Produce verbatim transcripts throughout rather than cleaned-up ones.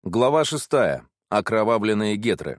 Глава шестая. Окровавленные гетры.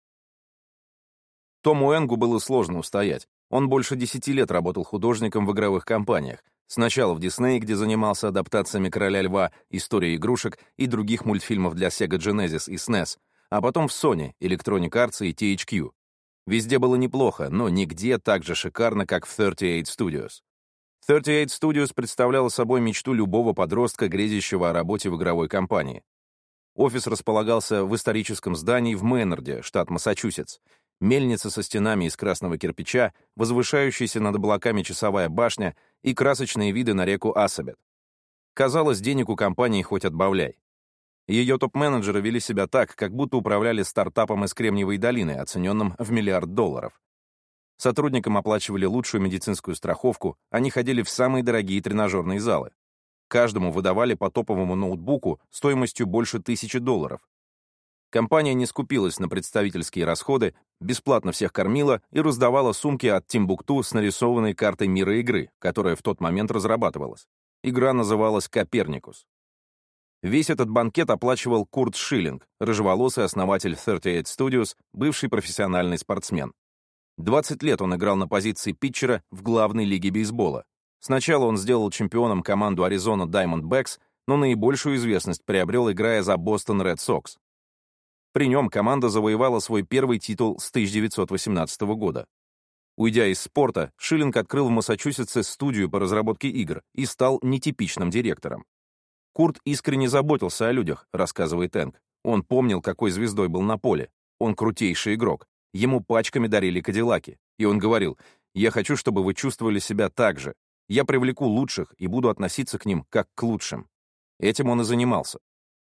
Тому Энгу было сложно устоять. Он больше десяти лет работал художником в игровых компаниях. Сначала в Дисней, где занимался адаптациями «Короля льва», «Истории игрушек» и других мультфильмов для Sega Genesis и снес, а потом в Sony, Electronic Arts и ти эйч кью. Везде было неплохо, но нигде так же шикарно, как в тридцать восемь Studios. тридцать восемь Studios представляла собой мечту любого подростка, грезящего о работе в игровой компании. Офис располагался в историческом здании в Мейнарде, штат Массачусетс. Мельница со стенами из красного кирпича, возвышающаяся над облаками часовая башня и красочные виды на реку Ассабет. Казалось, денег у компании хоть отбавляй. Ее топ-менеджеры вели себя так, как будто управляли стартапом из Кремниевой долины, оцененным в миллиард долларов. Сотрудникам оплачивали лучшую медицинскую страховку, они ходили в самые дорогие тренажерные залы. Каждому выдавали по топовому ноутбуку стоимостью больше тысячи долларов. Компания не скупилась на представительские расходы, бесплатно всех кормила и раздавала сумки от Тимбукту с нарисованной картой мира игры, которая в тот момент разрабатывалась. Игра называлась «Коперникус». Весь этот банкет оплачивал Курт Шиллинг, рыжеволосый основатель тридцать восемь Studios, бывший профессиональный спортсмен. двадцать лет он играл на позиции питчера в главной лиге бейсбола. Сначала он сделал чемпионом команду Arizona Diamondbacks, но наибольшую известность приобрел, играя за Boston Red Sox. При нем команда завоевала свой первый титул с тысяча девятьсот восемнадцатого года. Уйдя из спорта, Шиллинг открыл в Массачусетсе студию по разработке игр и стал нетипичным директором. Курт искренне заботился о людях, рассказывает Энг. Он помнил, какой звездой был на поле. Он крутейший игрок. Ему пачками дарили кадиллаки. И он говорил: «Я хочу, чтобы вы чувствовали себя так же. Я привлеку лучших и буду относиться к ним как к лучшим». Этим он и занимался.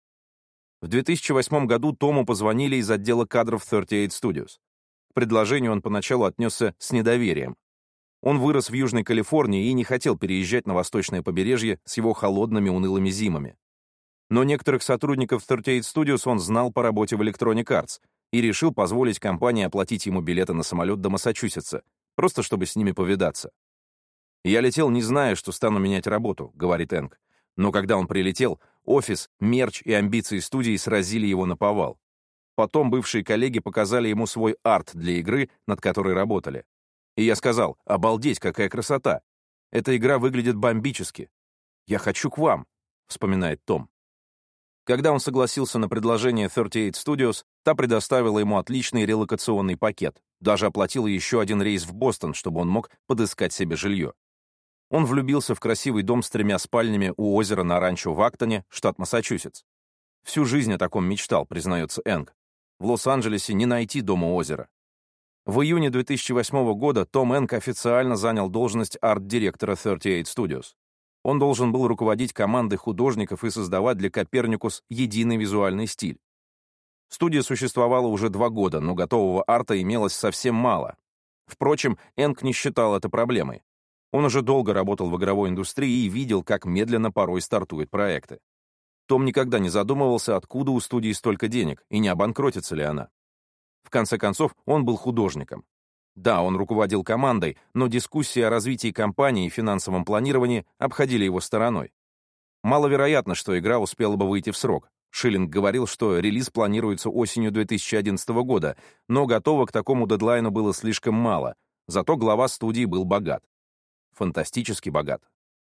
В две тысячи восьмом году Тому позвонили из отдела кадров тридцать восемь Studios. К предложению он поначалу отнесся с недоверием. Он вырос в Южной Калифорнии и не хотел переезжать на восточное побережье с его холодными унылыми зимами. Но некоторых сотрудников тридцать восемь Studios он знал по работе в Electronic Arts и решил позволить компании оплатить ему билеты на самолет до Массачусетса, просто чтобы с ними повидаться. «Я летел, не зная, что стану менять работу», — говорит Энг. Но когда он прилетел, офис, мерч и амбиции студии сразили его наповал. Потом бывшие коллеги показали ему свой арт для игры, над которой работали. И я сказал: «Обалдеть, какая красота! Эта игра выглядит бомбически. Я хочу к вам», — вспоминает Том. Когда он согласился на предложение тридцать восемь Studios, та предоставила ему отличный релокационный пакет, даже оплатила еще один рейс в Бостон, чтобы он мог подыскать себе жилье. Он влюбился в красивый дом с тремя спальнями у озера на ранчо в Актоне, штат Массачусетс. Всю жизнь о таком мечтал, признается Энг. В Лос-Анджелесе не найти дома у озера. В июне две тысячи восьмого года Том Энг официально занял должность арт-директора тридцать восемь Studios. Он должен был руководить командой художников и создавать для Коперникус единый визуальный стиль. Студия существовала уже два года, но готового арта имелось совсем мало. Впрочем, Энг не считал это проблемой. Он уже долго работал в игровой индустрии и видел, как медленно порой стартуют проекты. Том никогда не задумывался, откуда у студии столько денег, и не обанкротится ли она. В конце концов, он был художником. Да, он руководил командой, но дискуссии о развитии компании и финансовом планировании обходили его стороной. Маловероятно, что игра успела бы выйти в срок. Шиллинг говорил, что релиз планируется осенью две тысячи одиннадцатого года, но готово к такому дедлайну было слишком мало, зато глава студии был богат. Фантастически богат.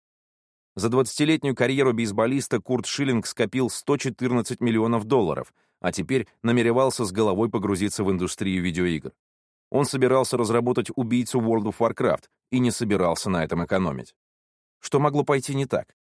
За двадцатилетнюю карьеру бейсболиста Курт Шиллинг скопил сто четырнадцать миллионов долларов, а теперь намеревался с головой погрузиться в индустрию видеоигр. Он собирался разработать убийцу World of Warcraft и не собирался на этом экономить. Что могло пойти не так?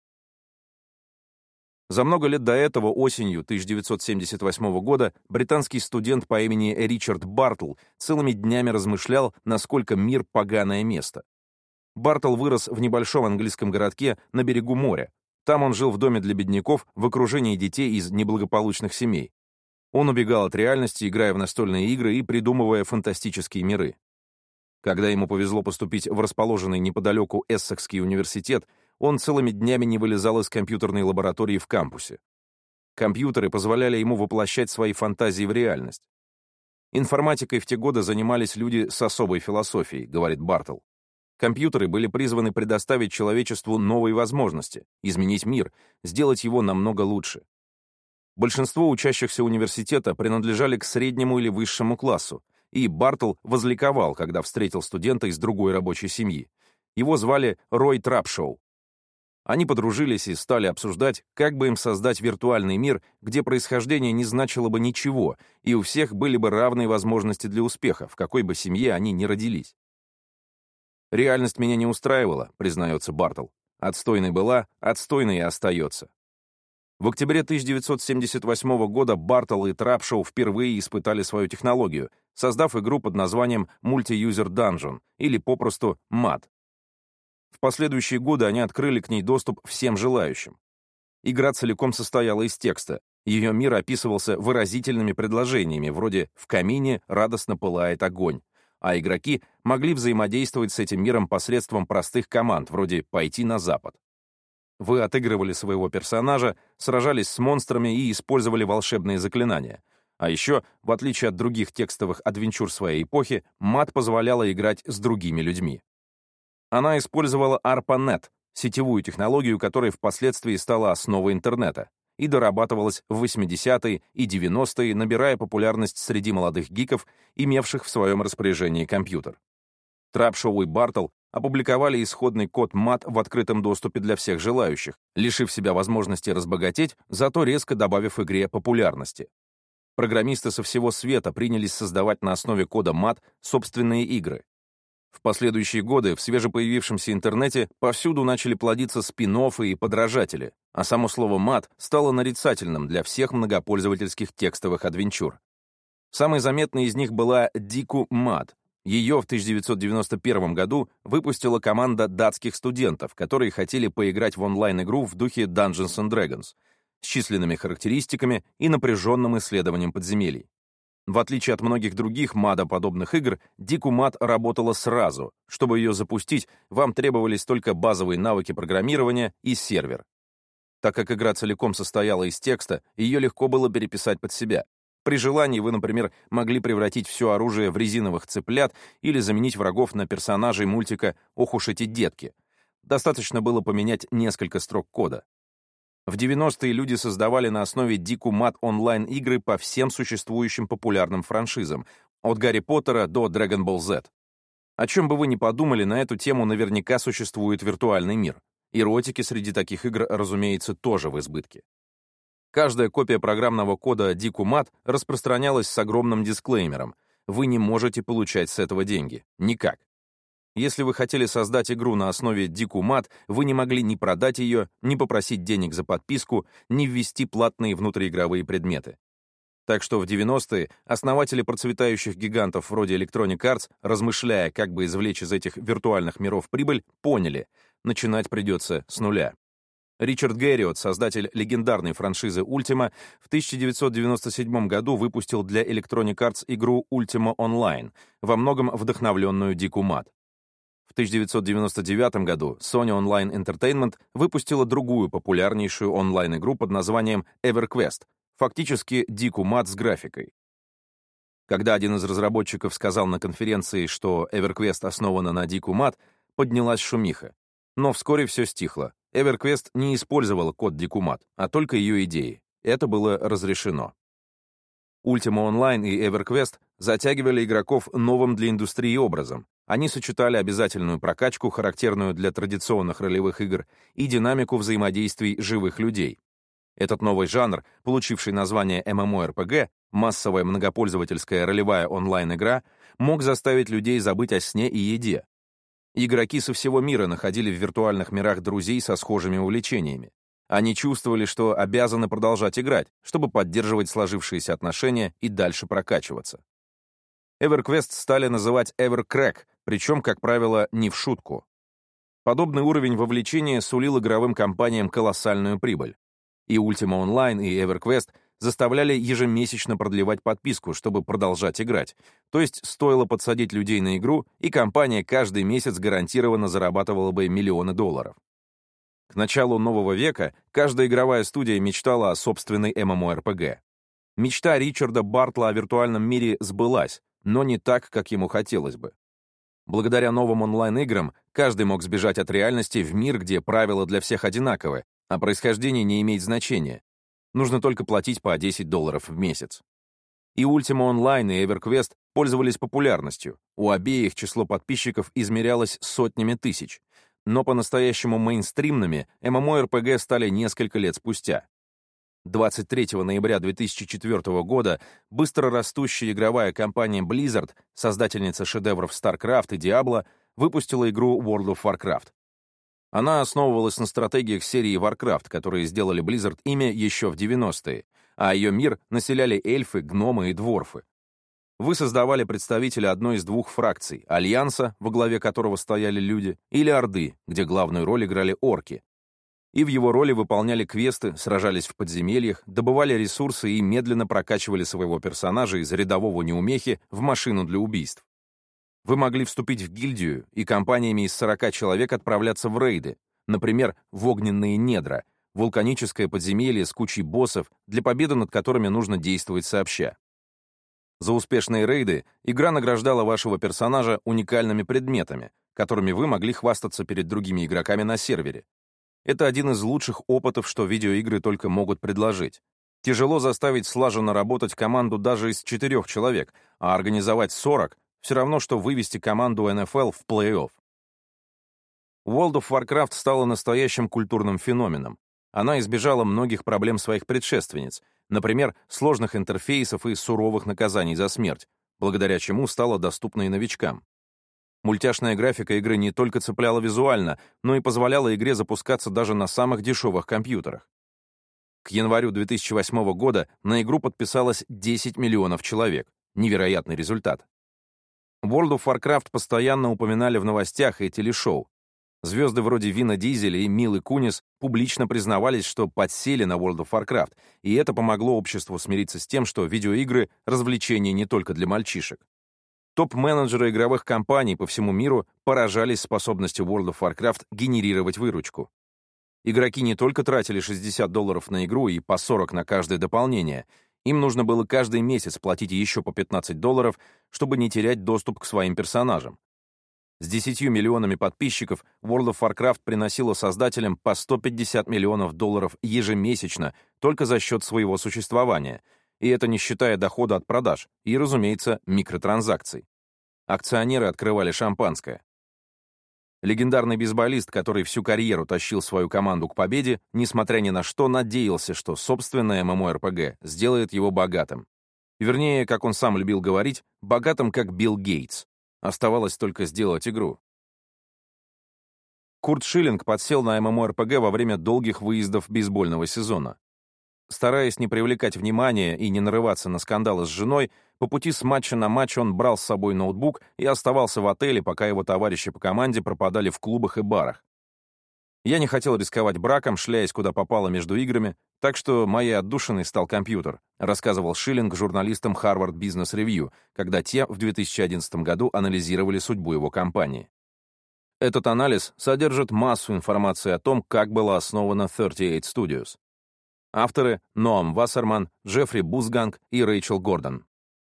За много лет до этого, осенью тысяча девятьсот семьдесят восьмого года, британский студент по имени Ричард Бартл целыми днями размышлял, насколько мир — поганое место. Бартл вырос в небольшом английском городке на берегу моря. Там он жил в доме для бедняков в окружении детей из неблагополучных семей. Он убегал от реальности, играя в настольные игры и придумывая фантастические миры. Когда ему повезло поступить в расположенный неподалеку Эссекский университет, он целыми днями не вылезал из компьютерной лаборатории в кампусе. Компьютеры позволяли ему воплощать свои фантазии в реальность. Информатикой в те годы занимались люди с особой философией, говорит Бартл. Компьютеры были призваны предоставить человечеству новые возможности, изменить мир, сделать его намного лучше. Большинство учащихся университета принадлежали к среднему или высшему классу, и Бартл возликовал, когда встретил студента из другой рабочей семьи. Его звали Рой Трапшоу. Они подружились и стали обсуждать, как бы им создать виртуальный мир, где происхождение не значило бы ничего, и у всех были бы равные возможности для успеха, в какой бы семье они ни родились. «Реальность меня не устраивала», — признается Бартл. «Отстойной была, отстойной и остается». В октябре тысяча девятьсот семьдесят восьмого года Бартл и Трапшоу впервые испытали свою технологию, создав игру под названием Multi-User Dungeon, или попросту мад. В последующие годы они открыли к ней доступ всем желающим. Игра целиком состояла из текста. Ее мир описывался выразительными предложениями, вроде «в камине радостно пылает огонь», а игроки могли взаимодействовать с этим миром посредством простых команд, вроде «пойти на запад». Вы отыгрывали своего персонажа, сражались с монстрами и использовали волшебные заклинания. А еще, в отличие от других текстовых адвенчур своей эпохи, мад позволяла играть с другими людьми. Она использовала ARPANET, сетевую технологию, которая впоследствии стала основой интернета, и дорабатывалась в восьмидесятые и девяностые, набирая популярность среди молодых гиков, имевших в своем распоряжении компьютер. Трапшоу и Бартл опубликовали исходный код мад в открытом доступе для всех желающих, лишив себя возможности разбогатеть, зато резко добавив игре популярности. Программисты со всего света принялись создавать на основе кода мад собственные игры. В последующие годы в свежепоявившемся интернете повсюду начали плодиться спин-оффы и подражатели, а само слово «мад» стало нарицательным для всех многопользовательских текстовых адвенчур. Самой заметной из них была Дику Мад. Ее в тысяча девятьсот девяносто первом году выпустила команда датских студентов, которые хотели поиграть в онлайн-игру в духе Dungeons and Dragons, с численными характеристиками и напряженным исследованием подземелий. В отличие от многих других мада-подобных игр, Дику Мад работала сразу. Чтобы ее запустить, вам требовались только базовые навыки программирования и сервер. Так как игра целиком состояла из текста, ее легко было переписать под себя. При желании вы, например, могли превратить все оружие в резиновых цыплят или заменить врагов на персонажей мультика «Ох уж эти детки». Достаточно было поменять несколько строк кода. В девяностые люди создавали на основе Дику Мад онлайн-игры по всем существующим популярным франшизам, от Гарри Поттера до Dragon Ball Z. О чем бы вы ни подумали, на эту тему наверняка существует виртуальный мир. Эротики среди таких игр, разумеется, тоже в избытке. Каждая копия программного кода Дику Мад распространялась с огромным дисклеймером. Вы не можете получать с этого деньги. Никак. Если вы хотели создать игру на основе Дику Мад, вы не могли ни продать ее, ни попросить денег за подписку, ни ввести платные внутриигровые предметы. Так что в девяностые основатели процветающих гигантов вроде Electronic Arts, размышляя, как бы извлечь из этих виртуальных миров прибыль, поняли, начинать придется с нуля. Ричард Гэриот, создатель легендарной франшизы Ultima, в тысяча девятьсот девяносто седьмом году выпустил для Electronic Arts игру Ultima Online, во многом вдохновленную Дику Мад. В тысяча девятьсот девяносто девятом году Sony Online Entertainment выпустила другую популярнейшую онлайн-игру под названием EverQuest, фактически Дику Мад с графикой. Когда один из разработчиков сказал на конференции, что EverQuest основана на Дику Мад, поднялась шумиха. Но вскоре все стихло. EverQuest не использовала код Дику Мад, а только ее идеи. Это было разрешено. Ultima Online и EverQuest затягивали игроков новым для индустрии образом. Они сочетали обязательную прокачку, характерную для традиционных ролевых игр, и динамику взаимодействий живых людей. Этот новый жанр, получивший название MMORPG, массовая многопользовательская ролевая онлайн-игра, мог заставить людей забыть о сне и еде. Игроки со всего мира находили в виртуальных мирах друзей со схожими увлечениями. Они чувствовали, что обязаны продолжать играть, чтобы поддерживать сложившиеся отношения и дальше прокачиваться. EverQuest стали называть EverCrack, причем, как правило, не в шутку. Подобный уровень вовлечения сулил игровым компаниям колоссальную прибыль. И Ultima Online, и EverQuest заставляли ежемесячно продлевать подписку, чтобы продолжать играть. То есть стоило подсадить людей на игру, и компания каждый месяц гарантированно зарабатывала бы миллионы долларов. К началу нового века каждая игровая студия мечтала о собственной MMORPG. Мечта Ричарда Бартла о виртуальном мире сбылась, но не так, как ему хотелось бы. Благодаря новым онлайн-играм каждый мог сбежать от реальности в мир, где правила для всех одинаковы, а происхождение не имеет значения. Нужно только платить по десять долларов в месяц. И Ultima Online, и EverQuest пользовались популярностью. У обеих число подписчиков измерялось сотнями тысяч. Но по-настоящему мейнстримными MMORPG стали несколько лет спустя. двадцать третьего ноября две тысячи четвёртого года быстро растущая игровая компания Blizzard, создательница шедевров StarCraft и Diablo, выпустила игру World of Warcraft. Она основывалась на стратегиях серии Warcraft, которые сделали Blizzard имя еще в девяностые, а ее мир населяли эльфы, гномы и дворфы. Вы создавали представителя одной из двух фракций — Альянса, во главе которого стояли люди, или Орды, где главную роль играли орки. И в его роли выполняли квесты, сражались в подземельях, добывали ресурсы и медленно прокачивали своего персонажа из рядового неумехи в машину для убийств. Вы могли вступить в гильдию и компаниями из сорока человек отправляться в рейды, например, в огненные недра, вулканическое подземелье с кучей боссов, для победы над которыми нужно действовать сообща. За успешные рейды игра награждала вашего персонажа уникальными предметами, которыми вы могли хвастаться перед другими игроками на сервере. Это один из лучших опытов, что видеоигры только могут предложить. Тяжело заставить слаженно работать команду даже из четырех человек, а организовать сорок — все равно, что вывести команду эн эф эл в плей-офф. World of Warcraft стала настоящим культурным феноменом. Она избежала многих проблем своих предшественниц, например, сложных интерфейсов и суровых наказаний за смерть, благодаря чему стала доступна и новичкам. Мультяшная графика игры не только цепляла визуально, но и позволяла игре запускаться даже на самых дешевых компьютерах. К январю две тысячи восьмого года на игру подписалось десять миллионов человек. Невероятный результат. World of Warcraft постоянно упоминали в новостях и телешоу. Звезды вроде Вина Дизеля и Милы Кунис публично признавались, что подсели на World of Warcraft, и это помогло обществу смириться с тем, что видеоигры — развлечение не только для мальчишек. Топ-менеджеры игровых компаний по всему миру поражались способностью World of Warcraft генерировать выручку. Игроки не только тратили шестьдесят долларов на игру и по сорок на каждое дополнение, им нужно было каждый месяц платить еще по пятнадцать долларов, чтобы не терять доступ к своим персонажам. С десятью миллионами подписчиков World of Warcraft приносила создателям по сто пятьдесят миллионов долларов ежемесячно только за счет своего существования, и это не считая дохода от продаж и, разумеется, микротранзакций. Акционеры открывали шампанское. Легендарный бейсболист, который всю карьеру тащил свою команду к победе, несмотря ни на что, надеялся, что собственная MMORPG сделает его богатым. Вернее, как он сам любил говорить, богатым как Билл Гейтс. Оставалось только сделать игру. Курт Шиллинг подсел на MMORPG во время долгих выездов бейсбольного сезона. Стараясь не привлекать внимания и не нарываться на скандалы с женой, по пути с матча на матч он брал с собой ноутбук и оставался в отеле, пока его товарищи по команде пропадали в клубах и барах. Я не хотел рисковать браком, шляясь куда попало между играми, так что моей отдушиной стал компьютер, рассказывал Шиллинг журналистам Harvard Business Review, когда те в две тысячи одиннадцатом году анализировали судьбу его компании. Этот анализ содержит массу информации о том, как была основана тридцать восемь Studios. Авторы — Ноам Вассерман, Джеффри Бузганг и Рэйчел Гордон.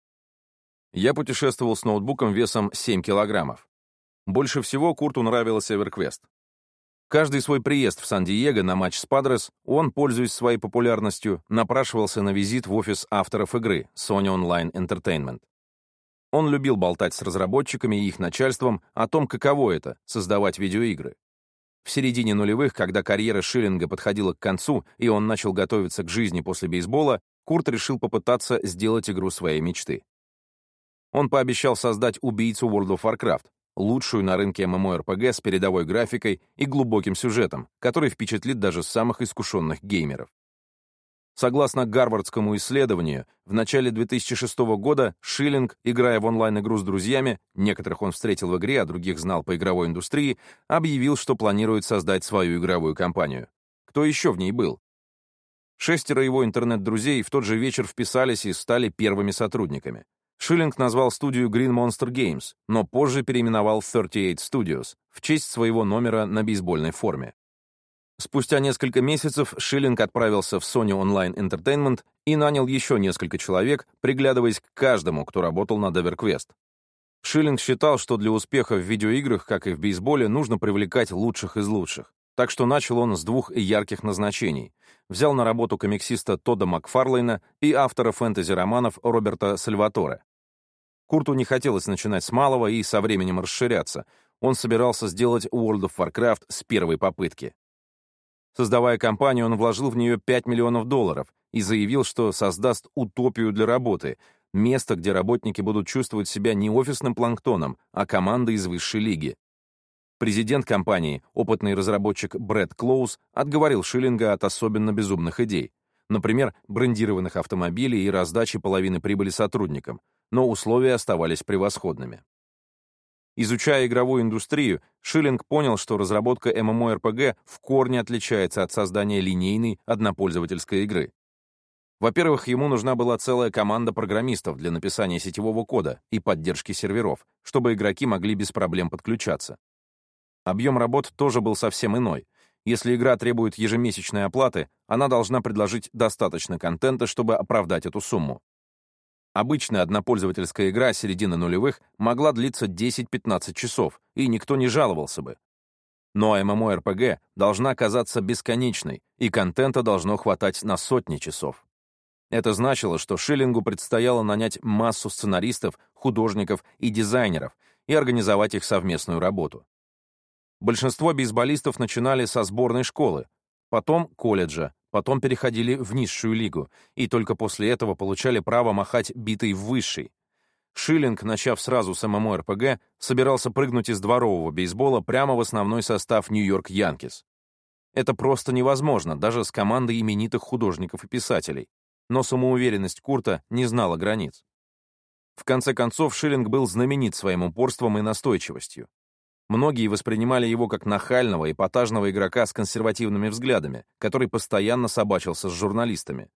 Я путешествовал с ноутбуком весом семь килограммов. Больше всего Курту нравился EverQuest. Каждый свой приезд в Сан-Диего на матч с Падрес он, пользуясь своей популярностью, напрашивался на визит в офис авторов игры Sony Online Entertainment. Он любил болтать с разработчиками и их начальством о том, каково это — создавать видеоигры. В середине нулевых, когда карьера Шиллинга подходила к концу, и он начал готовиться к жизни после бейсбола, Курт решил попытаться сделать игру своей мечты. Он пообещал создать убийцу World of Warcraft, лучшую на рынке MMORPG с передовой графикой и глубоким сюжетом, который впечатлит даже самых искушенных геймеров. Согласно гарвардскому исследованию, в начале две тысячи шестого года Шиллинг, играя в онлайн-игру с друзьями, некоторых он встретил в игре, а других знал по игровой индустрии, объявил, что планирует создать свою игровую компанию. Кто еще в ней был? Шестеро его интернет-друзей в тот же вечер вписались и стали первыми сотрудниками. Шиллинг назвал студию Green Monster Games, но позже переименовал тридцать восемь Studios в честь своего номера на бейсбольной форме. Спустя несколько месяцев Шиллинг отправился в Sony Online Entertainment и нанял еще несколько человек, приглядываясь к каждому, кто работал над EverQuest. Шиллинг считал, что для успеха в видеоиграх, как и в бейсболе, нужно привлекать лучших из лучших. Так что начал он с двух ярких назначений. Взял на работу комиксиста Тодда Макфарлейна и автора фэнтези-романов Роберта Сальваторе. Курту не хотелось начинать с малого и со временем расширяться. Он собирался сделать World of Warcraft с первой попытки. Создавая компанию, он вложил в нее пять миллионов долларов и заявил, что создаст утопию для работы, место, где работники будут чувствовать себя не офисным планктоном, а командой из высшей лиги. Президент компании, опытный разработчик Брэд Клоуз, отговорил Шиллинга от особенно безумных идей, например, брендированных автомобилей и раздачи половины прибыли сотрудникам, но условия оставались превосходными. Изучая игровую индустрию, Шиллинг понял, что разработка MMORPG в корне отличается от создания линейной однопользовательской игры. Во-первых, ему нужна была целая команда программистов для написания сетевого кода и поддержки серверов, чтобы игроки могли без проблем подключаться. Объем работ тоже был совсем иной. Если игра требует ежемесячной оплаты, она должна предложить достаточно контента, чтобы оправдать эту сумму. Обычная однопользовательская игра середины нулевых могла длиться десять-пятнадцать часов, и никто не жаловался бы. Но MMORPG должна казаться бесконечной, и контента должно хватать на сотни часов. Это значило, что Шиллингу предстояло нанять массу сценаристов, художников и дизайнеров и организовать их совместную работу. Большинство бейсболистов начинали со сборной школы, потом колледжа, потом переходили в низшую лигу, и только после этого получали право махать битой в высшей. Шиллинг, начав сразу с MMORPG, собирался прыгнуть из дворового бейсбола прямо в основной состав Нью-Йорк Янкис. Это просто невозможно, даже с командой именитых художников и писателей. Но самоуверенность Курта не знала границ. В конце концов, Шиллинг был знаменит своим упорством и настойчивостью. Многие воспринимали его как нахального, эпатажного игрока с консервативными взглядами, который постоянно собачился с журналистами.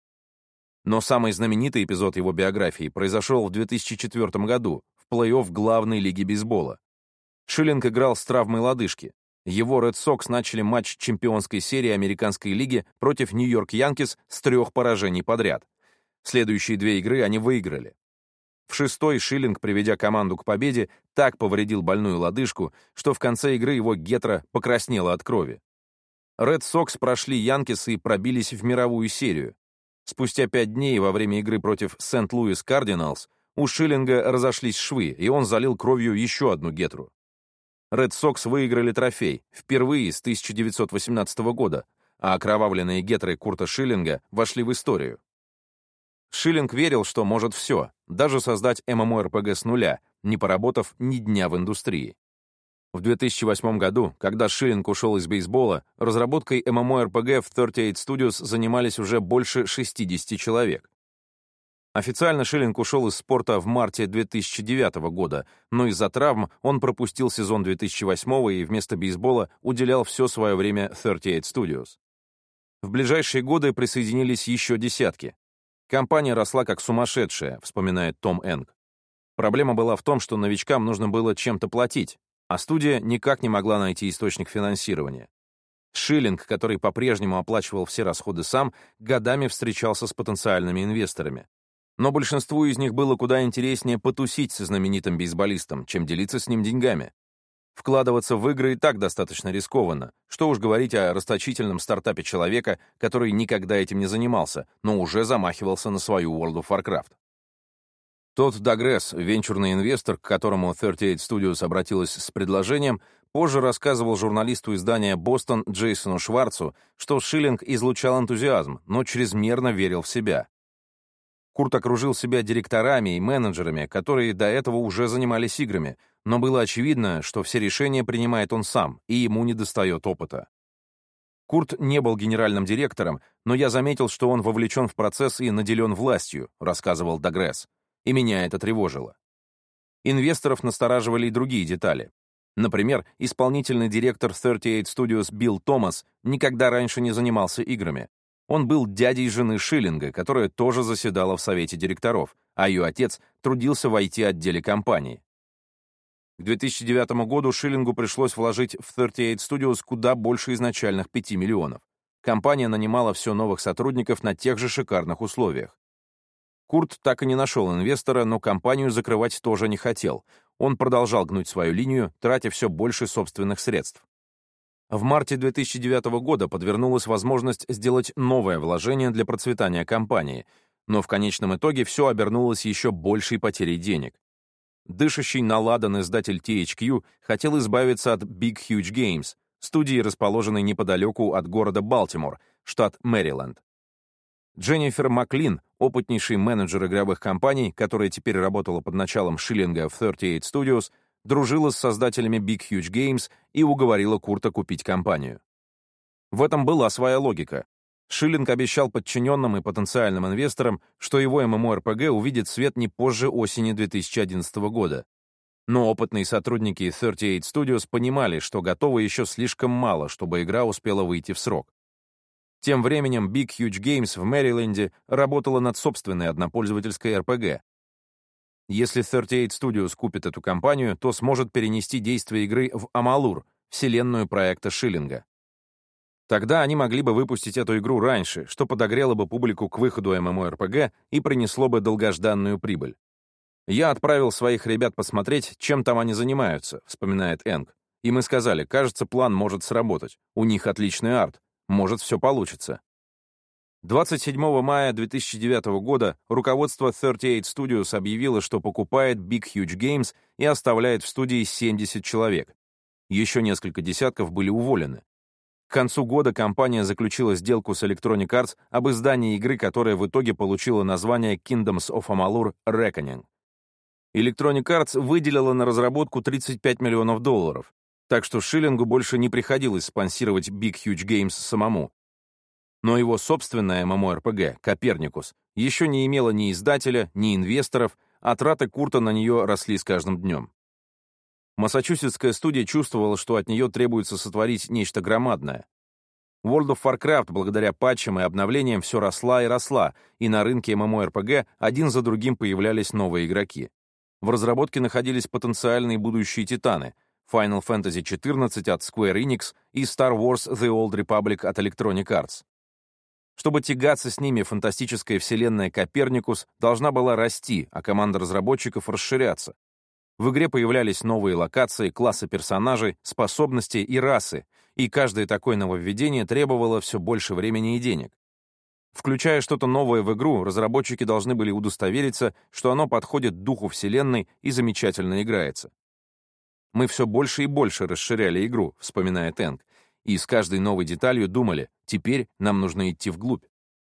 Но самый знаменитый эпизод его биографии произошел в две тысячи четвёртом году, в плей-офф главной лиги бейсбола. Шиллинг играл с травмой лодыжки. Его Ред Сокс начали матч чемпионской серии американской лиги против Нью-Йорк Янкис с трех поражений подряд. Следующие две игры они выиграли. В шестой Шиллинг, приведя команду к победе, так повредил больную лодыжку, что в конце игры его гетра покраснела от крови. Ред Сокс прошли Янкис и пробились в мировую серию. Спустя пять дней во время игры против Сент-Луис Кардиналс у Шиллинга разошлись швы, и он залил кровью еще одну гетру. Ред Сокс выиграли трофей, впервые с тысяча девятьсот восемнадцатого года, а окровавленные гетры Курта Шиллинга вошли в историю. Шиллинг верил, что может все, даже создать MMORPG с нуля, не поработав ни дня в индустрии. В две тысячи восьмом году, когда Шиллинг ушел из бейсбола, разработкой MMORPG в тридцать восемь Studios занимались уже больше шестидесяти человек. Официально Шиллинг ушел из спорта в марте две тысячи девятого года, но из-за травм он пропустил сезон две тысячи восьмого и вместо бейсбола уделял все свое время тридцать восемь Studios. В ближайшие годы присоединились еще десятки. Компания росла как сумасшедшая, вспоминает Том Энг. Проблема была в том, что новичкам нужно было чем-то платить, а студия никак не могла найти источник финансирования. Шиллинг, который по-прежнему оплачивал все расходы сам, годами встречался с потенциальными инвесторами. Но большинству из них было куда интереснее потусить со знаменитым бейсболистом, чем делиться с ним деньгами. Вкладываться в игры и так достаточно рискованно. Что уж говорить о расточительном стартапе человека, который никогда этим не занимался, но уже замахивался на свою World of Warcraft. Тодд Дагресс, венчурный инвестор, к которому тридцать восемь Studios обратилась с предложением, позже рассказывал журналисту издания «Бостон» Джейсону Шварцу, что Шиллинг излучал энтузиазм, но чрезмерно верил в себя. Курт окружил себя директорами и менеджерами, которые до этого уже занимались играми, но было очевидно, что все решения принимает он сам, и ему недостает опыта. Курт не был генеральным директором, но я заметил, что он вовлечен в процесс и наделен властью, рассказывал Дагресс, и меня это тревожило. Инвесторов настораживали и другие детали. Например, исполнительный директор тридцать восемь Studios Билл Томас никогда раньше не занимался играми. Он был дядей жены Шиллинга, которая тоже заседала в совете директоров, а ее отец трудился в ай ти-отделе компании. К две тысячи девятому году Шиллингу пришлось вложить в тридцать восемь Studios куда больше изначальных пяти миллионов. Компания нанимала все новых сотрудников на тех же шикарных условиях. Курт так и не нашел инвестора, но компанию закрывать тоже не хотел. Он продолжал гнуть свою линию, тратя все больше собственных средств. В марте две тысячи девятого года подвернулась возможность сделать новое вложение для процветания компании, но в конечном итоге все обернулось еще большей потерей денег. Дышащий на ладан издатель ти эйч кью хотел избавиться от Big Huge Games, студии, расположенной неподалеку от города Балтимор, штат Мэриленд. Дженнифер Маклин, опытнейший менеджер игровых компаний, которая теперь работала под началом Шиллинга в тридцать восемь Studios, дружила с создателями Big Huge Games и уговорила Курта купить компанию. В этом была своя логика. Шиллинг обещал подчиненным и потенциальным инвесторам, что его MMORPG увидит свет не позже осени две тысячи одиннадцатого года. Но опытные сотрудники тридцать восемь Studios понимали, что готово еще слишком мало, чтобы игра успела выйти в срок. Тем временем Big Huge Games в Мэриленде работала над собственной однопользовательской эр пи джи. Если тридцать восемь Studios купит эту компанию, то сможет перенести действие игры в Амалур, вселенную проекта Шиллинга. Тогда они могли бы выпустить эту игру раньше, что подогрело бы публику к выходу MMORPG и принесло бы долгожданную прибыль. «Я отправил своих ребят посмотреть, чем там они занимаются», — вспоминает Энг. «И мы сказали, кажется, план может сработать. У них отличный арт. Может, все получится». двадцать седьмого мая две тысячи девятого года руководство тридцать восемь Studios объявило, что покупает Big Huge Games и оставляет в студии семьдесят человек. Еще несколько десятков были уволены. К концу года компания заключила сделку с Electronic Arts об издании игры, которая в итоге получила название Kingdoms of Amalur: Reckoning. Electronic Arts выделила на разработку тридцать пять миллионов долларов, так что Шиллингу больше не приходилось спонсировать Big Huge Games самому. Но его собственная MMORPG, Коперникус, еще не имела ни издателя, ни инвесторов, а траты Курта на нее росли с каждым днем. Массачусетская студия чувствовала, что от нее требуется сотворить нечто громадное. World of Warcraft, благодаря патчам и обновлениям, все росла и росла, и на рынке MMORPG один за другим появлялись новые игроки. В разработке находились потенциальные будущие титаны — Final Fantasy четырнадцать от Square Enix и Star Wars The Old Republic от Electronic Arts. Чтобы тягаться с ними, фантастическая вселенная Коперникус должна была расти, а команда разработчиков расширяться. В игре появлялись новые локации, классы персонажей, способности и расы, и каждое такое нововведение требовало все больше времени и денег. Включая что-то новое в игру, разработчики должны были удостовериться, что оно подходит духу вселенной и замечательно играется. «Мы все больше и больше расширяли игру», — вспоминает Энг, и с каждой новой деталью думали, теперь нам нужно идти вглубь.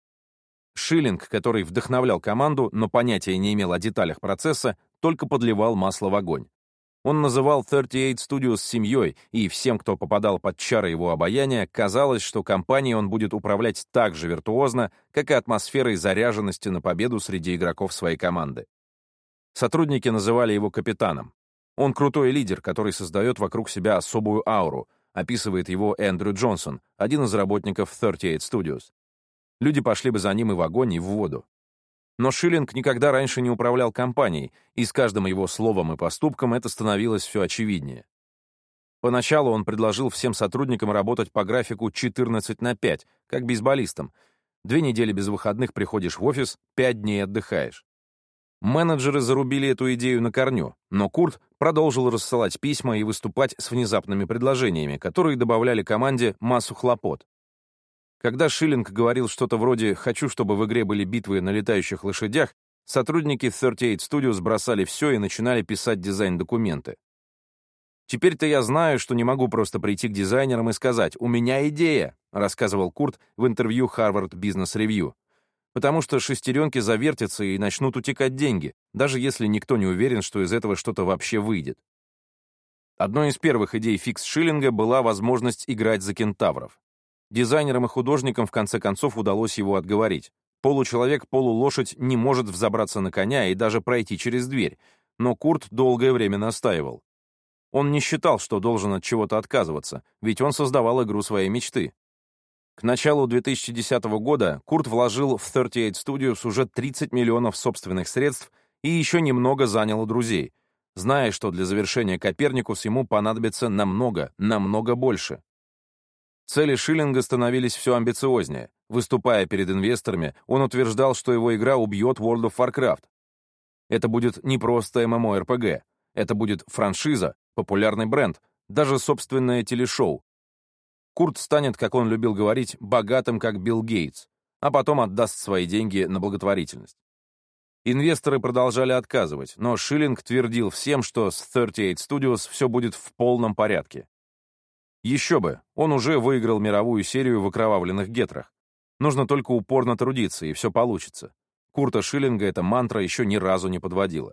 Шиллинг, который вдохновлял команду, но понятия не имел о деталях процесса, только подливал масло в огонь. Он называл тридцать восемь Studios семьей, и всем, кто попадал под чары его обаяния, казалось, что компанией он будет управлять так же виртуозно, как и атмосферой заряженности на победу среди игроков своей команды. Сотрудники называли его капитаном. Он крутой лидер, который создает вокруг себя особую ауру, описывает его Эндрю Джонсон, один из работников тридцать восемь Studios. Люди пошли бы за ним и в огонь, и в воду. Но Шиллинг никогда раньше не управлял компанией, и с каждым его словом и поступком это становилось все очевиднее. Поначалу он предложил всем сотрудникам работать по графику четырнадцать на пять, как бейсболистам. Две недели без выходных приходишь в офис, пять дней отдыхаешь. Менеджеры зарубили эту идею на корню, но Курт продолжил рассылать письма и выступать с внезапными предложениями, которые добавляли команде массу хлопот. Когда Шиллинг говорил что-то вроде «хочу, чтобы в игре были битвы на летающих лошадях», сотрудники тридцать восемь Studios бросали все и начинали писать дизайн-документы. «Теперь-то я знаю, что не могу просто прийти к дизайнерам и сказать «у меня идея», рассказывал Курт в интервью Harvard Business Review. Потому что шестеренки завертятся и начнут утекать деньги, даже если никто не уверен, что из этого что-то вообще выйдет. Одной из первых идей фикс Шиллинга была возможность играть за кентавров. Дизайнерам и художникам в конце концов удалось его отговорить. Получеловек, полулошадь не может взобраться на коня и даже пройти через дверь, но Курт долгое время настаивал. Он не считал, что должен от чего-то отказываться, ведь он создавал игру своей мечты. К началу две тысячи десятого года Курт вложил в тридцать восемь Studios уже тридцать миллионов собственных средств и еще немного занял у друзей, зная, что для завершения Коперникус ему понадобится намного, намного больше. Цели Шиллинга становились все амбициознее. Выступая перед инвесторами, он утверждал, что его игра убьет World of Warcraft. Это будет не просто MMORPG, это будет франшиза, популярный бренд, даже собственное телешоу. Курт станет, как он любил говорить, богатым, как Билл Гейтс, а потом отдаст свои деньги на благотворительность. Инвесторы продолжали отказывать, но Шиллинг твердил всем, что с тридцать восемь Studios все будет в полном порядке. Еще бы, он уже выиграл мировую серию в окровавленных гетрах. Нужно только упорно трудиться, и все получится. Курта Шиллинга эта мантра еще ни разу не подводила.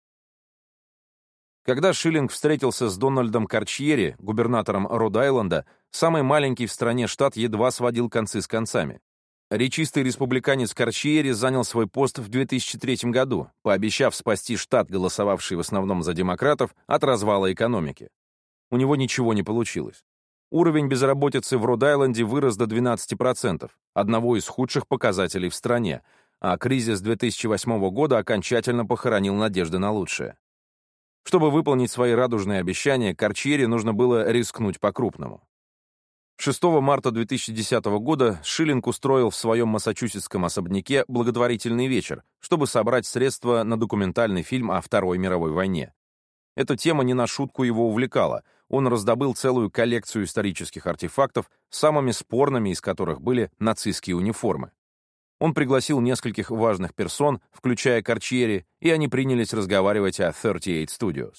Когда Шиллинг встретился с Дональдом Карчьери, губернатором Род-Айленда, самый маленький в стране штат едва сводил концы с концами. Речистый республиканец Карчьери занял свой пост в две тысячи третьем году, пообещав спасти штат, голосовавший в основном за демократов, от развала экономики. У него ничего не получилось. Уровень безработицы в Род-Айленде вырос до двенадцати процентов, одного из худших показателей в стране, а кризис две тысячи восьмого года окончательно похоронил надежды на лучшее. Чтобы выполнить свои радужные обещания, Карчьери нужно было рискнуть по-крупному. шестого марта две тысячи десятого года Шиллинг устроил в своем массачусетском особняке благотворительный вечер, чтобы собрать средства на документальный фильм о Второй мировой войне. Эта тема не на шутку его увлекала. Он раздобыл целую коллекцию исторических артефактов, самыми спорными из которых были нацистские униформы. Он пригласил нескольких важных персон, включая Карчьери, и они принялись разговаривать о тридцать восемь Studios.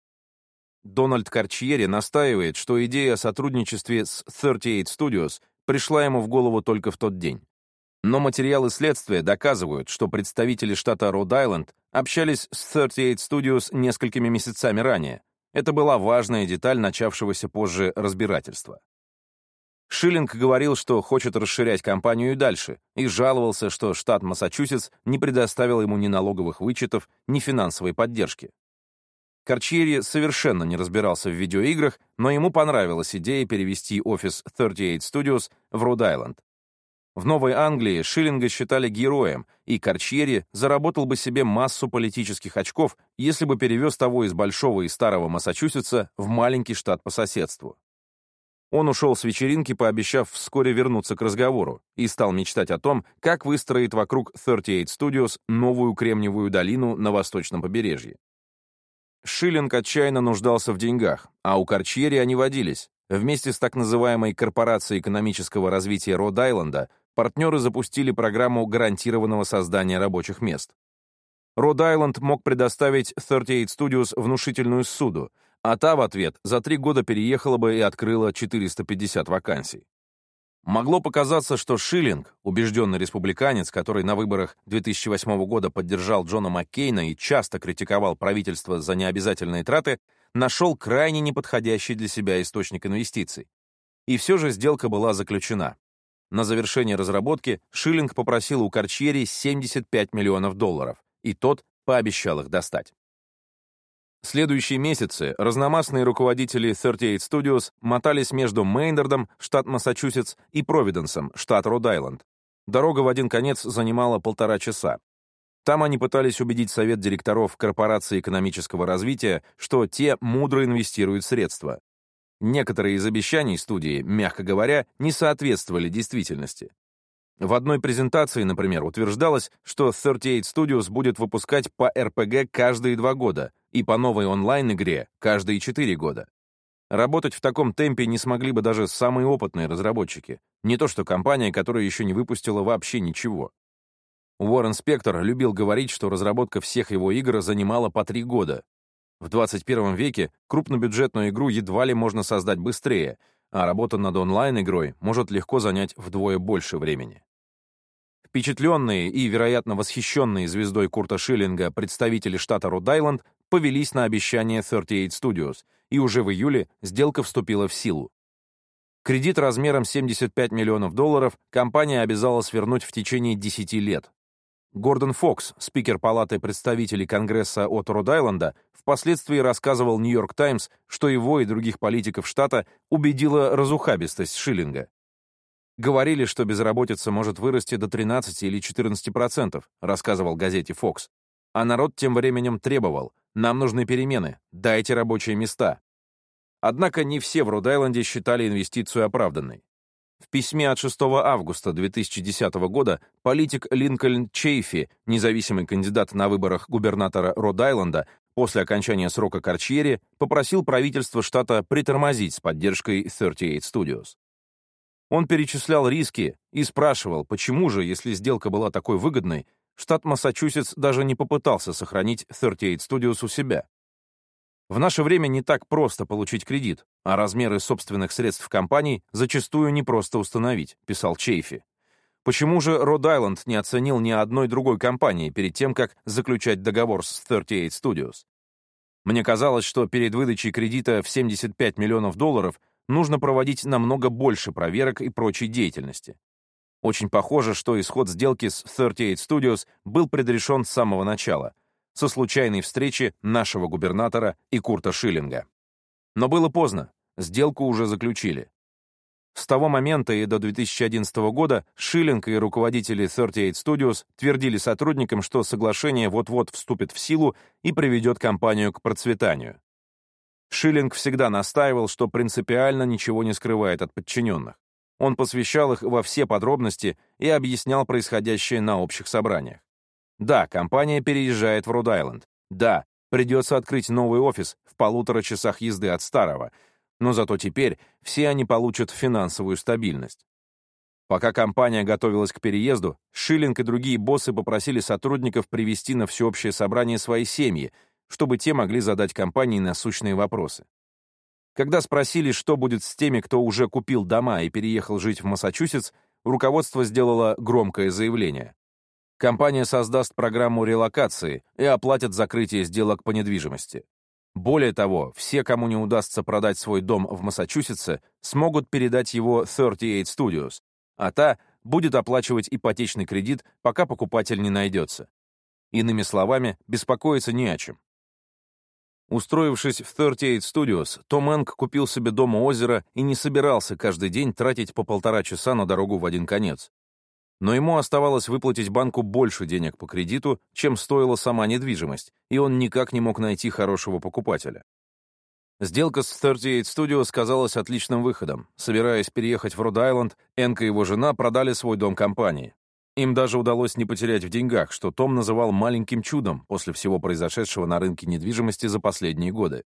Дональд Карчьери настаивает, что идея о сотрудничестве с тридцать восемь Studios пришла ему в голову только в тот день. Но материалы следствия доказывают, что представители штата Род-Айленд общались с тридцать восемь Studios несколькими месяцами ранее. Это была важная деталь начавшегося позже разбирательства. Шиллинг говорил, что хочет расширять компанию и дальше, и жаловался, что штат Массачусетс не предоставил ему ни налоговых вычетов, ни финансовой поддержки. Карчьери совершенно не разбирался в видеоиграх, но ему понравилась идея перевести офис тридцать восемь Studios в Род-Айленд. В Новой Англии Шиллинга считали героем, и Карчьери заработал бы себе массу политических очков, если бы перевез того из большого и старого Массачусетса в маленький штат по соседству. Он ушел с вечеринки, пообещав вскоре вернуться к разговору, и стал мечтать о том, как выстроит вокруг тридцать восемь Studios новую Кремниевую долину на восточном побережье. Шиллинг отчаянно нуждался в деньгах, а у Карчьери они водились. Вместе с так называемой Корпорацией экономического развития Род-Айленда партнеры запустили программу гарантированного создания рабочих мест. Род-Айленд мог предоставить тридцать восемь Studios внушительную ссуду, а та в ответ за три года переехала бы и открыла четыреста пятьдесят вакансий. Могло показаться, что Шиллинг, убежденный республиканец, который на выборах две тысячи восьмого года поддержал Джона Маккейна и часто критиковал правительство за необязательные траты, нашел крайне неподходящий для себя источник инвестиций. И все же сделка была заключена. На завершение разработки Шиллинг попросил у Карчьери семьдесят пять миллионов долларов, и тот пообещал их достать. Следующие месяцы разномастные руководители тридцать восемь Studios мотались между Мейнардом, штат Массачусетс, и Провиденсом, штат Род-Айленд. Дорога в один конец занимала полтора часа. Там они пытались убедить совет директоров Корпорации экономического развития, что те мудро инвестируют средства. Некоторые из обещаний студии, мягко говоря, не соответствовали действительности. В одной презентации, например, утверждалось, что тридцать восемь Studios будет выпускать по эр пи джи каждые два года и по новой онлайн-игре каждые четыре года. Работать в таком темпе не смогли бы даже самые опытные разработчики, не то что компания, которая еще не выпустила вообще ничего. Уоррен Спектор любил говорить, что разработка всех его игр занимала по три года. В двадцать первом веке крупнобюджетную игру едва ли можно создать быстрее, а работа над онлайн-игрой может легко занять вдвое больше времени. Впечатленные и, вероятно, восхищенные звездой Курта Шиллинга представители штата Род-Айленд повелись на обещание тридцать восемь Studios, и уже в июле сделка вступила в силу. Кредит размером семьдесят пять миллионов долларов компания обязалась вернуть в течение десяти лет. Гордон Фокс, спикер Палаты представителей Конгресса от Род-Айленда, впоследствии рассказывал «Нью-Йорк Таймс», что его и других политиков штата убедила разухабистость Шиллинга. «Говорили, что безработица может вырасти до тринадцати или четырнадцати процентов», рассказывал газете Fox. А народ тем временем требовал: «Нам нужны перемены, дайте рабочие места». Однако не все в Род-Айленде считали инвестицию оправданной. В письме от шестого августа две тысячи десятого года политик Линкольн Чейфи, независимый кандидат на выборах губернатора Род-Айленда, после окончания срока Карчьери, попросил правительство штата притормозить с поддержкой тридцать восемь Studios. Он перечислял риски и спрашивал, почему же, если сделка была такой выгодной, штат Массачусетс даже не попытался сохранить тридцать восемь Studios у себя. В наше время не так просто получить кредит, а размеры собственных средств компаний зачастую не просто установить, писал Чейфи. Почему же Род-Айленд не оценил ни одной другой компании перед тем, как заключать договор с тридцать восемь Studios? Мне казалось, что перед выдачей кредита в семьдесят пять миллионов долларов нужно проводить намного больше проверок и прочей деятельности. Очень похоже, что исход сделки с тридцать восемь Studios был предрешен с самого начала, со случайной встречи нашего губернатора и Курта Шиллинга. Но было поздно, сделку уже заключили. С того момента и до две тысячи одиннадцатого года Шиллинг и руководители тридцать восемь Studios твердили сотрудникам, что соглашение вот-вот вступит в силу и приведет компанию к процветанию. Шиллинг всегда настаивал, что принципиально ничего не скрывает от подчиненных. Он посвящал их во все подробности и объяснял происходящее на общих собраниях. Да, компания переезжает в Род-Айленд. Да, придется открыть новый офис в полутора часах езды от старого, но зато теперь все они получат финансовую стабильность. Пока компания готовилась к переезду, Шиллинг и другие боссы попросили сотрудников привести на всеобщее собрание свои семьи, чтобы те могли задать компании насущные вопросы. Когда спросили, что будет с теми, кто уже купил дома и переехал жить в Массачусетс, руководство сделало громкое заявление. Компания создаст программу релокации и оплатит закрытие сделок по недвижимости. Более того, все, кому не удастся продать свой дом в Массачусетсе, смогут передать его тридцать восемь Studios, а та будет оплачивать ипотечный кредит, пока покупатель не найдется. Иными словами, беспокоиться не о чем. Устроившись в тридцать восемь Studios, Том Энк купил себе дом у озера и не собирался каждый день тратить по полтора часа на дорогу в один конец. Но ему оставалось выплатить банку больше денег по кредиту, чем стоила сама недвижимость, и он никак не мог найти хорошего покупателя. Сделка с тридцать восемь Studios казалась отличным выходом. Собираясь переехать в Род-Айленд, Энк и его жена продали свой дом компании. Им даже удалось не потерять в деньгах, что Том называл маленьким чудом после всего произошедшего на рынке недвижимости за последние годы.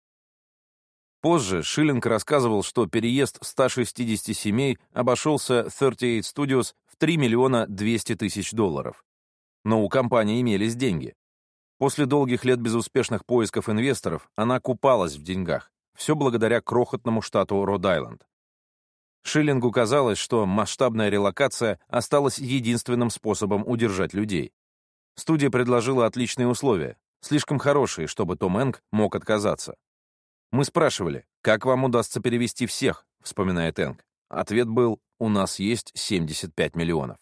Позже Шиллинг рассказывал, что переезд ста шестидесяти семей обошелся тридцать восемь Studios в три миллиона двести тысяч долларов. Но у компании имелись деньги. После долгих лет безуспешных поисков инвесторов она купалась в деньгах, все благодаря крохотному штату Род-Айленд. Шиллингу казалось, что масштабная релокация осталась единственным способом удержать людей. Студия предложила отличные условия, слишком хорошие, чтобы Том Энк мог отказаться. «Мы спрашивали, как вам удастся перевести всех?» — вспоминает Энк. Ответ был: «У нас есть семьдесят пять миллионов».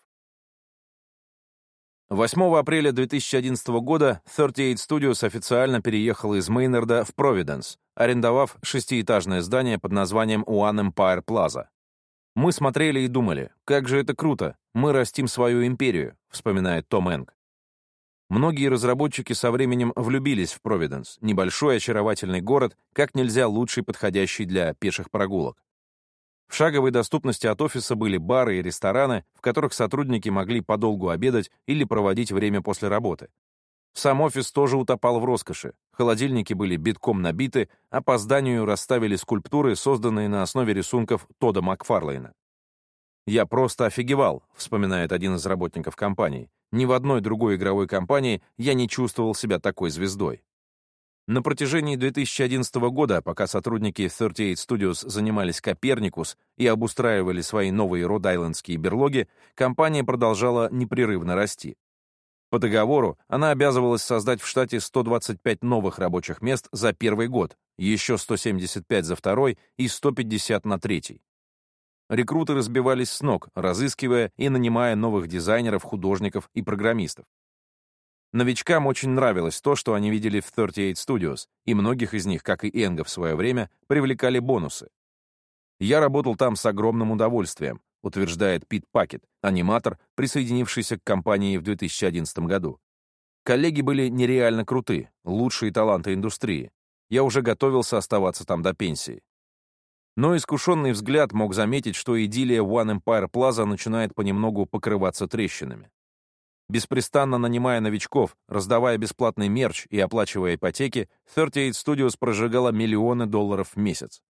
восьмого апреля две тысячи одиннадцатого года тридцать восемь Studios официально переехала из Мейнарда в Провиденс, арендовав шестиэтажное здание под названием One Empire Plaza. «Мы смотрели и думали, как же это круто, мы растим свою империю», — вспоминает Том Энк. Многие разработчики со временем влюбились в Провиденс, небольшой очаровательный город, как нельзя лучший, подходящий для пеших прогулок. В шаговой доступности от офиса были бары и рестораны, в которых сотрудники могли подолгу обедать или проводить время после работы. Сам офис тоже утопал в роскоши. Холодильники были битком набиты, а по зданию расставили скульптуры, созданные на основе рисунков Тодда Макфарлейна. «Я просто офигевал», — вспоминает один из работников компании. «Ни в одной другой игровой компании я не чувствовал себя такой звездой». На протяжении две тысячи одиннадцатого года, пока сотрудники тридцать восемь Studios занимались Коперникус и обустраивали свои новые Род-Айлендские берлоги, компания продолжала непрерывно расти. По договору она обязывалась создать в штате сто двадцать пять новых рабочих мест за первый год, еще сто семьдесят пять за второй и сто пятьдесят на третий. Рекрутеры сбивались с ног, разыскивая и нанимая новых дизайнеров, художников и программистов. Новичкам очень нравилось то, что они видели в тридцать восемь Studios, и многих из них, как и Энга в свое время, привлекали бонусы. «Я работал там с огромным удовольствием», утверждает Пит Пакет, аниматор, присоединившийся к компании в две тысячи одиннадцатом году. «Коллеги были нереально круты, лучшие таланты индустрии. Я уже готовился оставаться там до пенсии». Но искушенный взгляд мог заметить, что идиллия One Empire Plaza начинает понемногу покрываться трещинами. Беспрестанно нанимая новичков, раздавая бесплатный мерч и оплачивая ипотеки, тридцать восемь Studios прожигала миллионы долларов в месяц.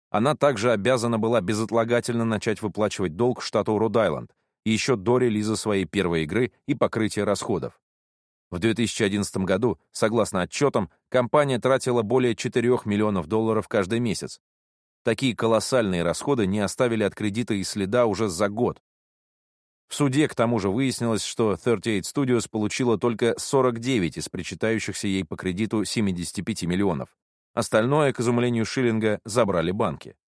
Она также обязана была безотлагательно начать выплачивать долг штату Род-Айленд еще до релиза своей первой игры и покрытия расходов. В две тысячи одиннадцатом году, согласно отчетам, компания тратила более четырёх миллионов долларов каждый месяц. Такие колоссальные расходы не оставили от кредита и следа уже за год. В суде, к тому же, выяснилось, что тридцать восемь Studios получила только сорок девять из причитающихся ей по кредиту семидесяти пяти миллионов. Остальное, к изумлению Шиллинга, забрали банки.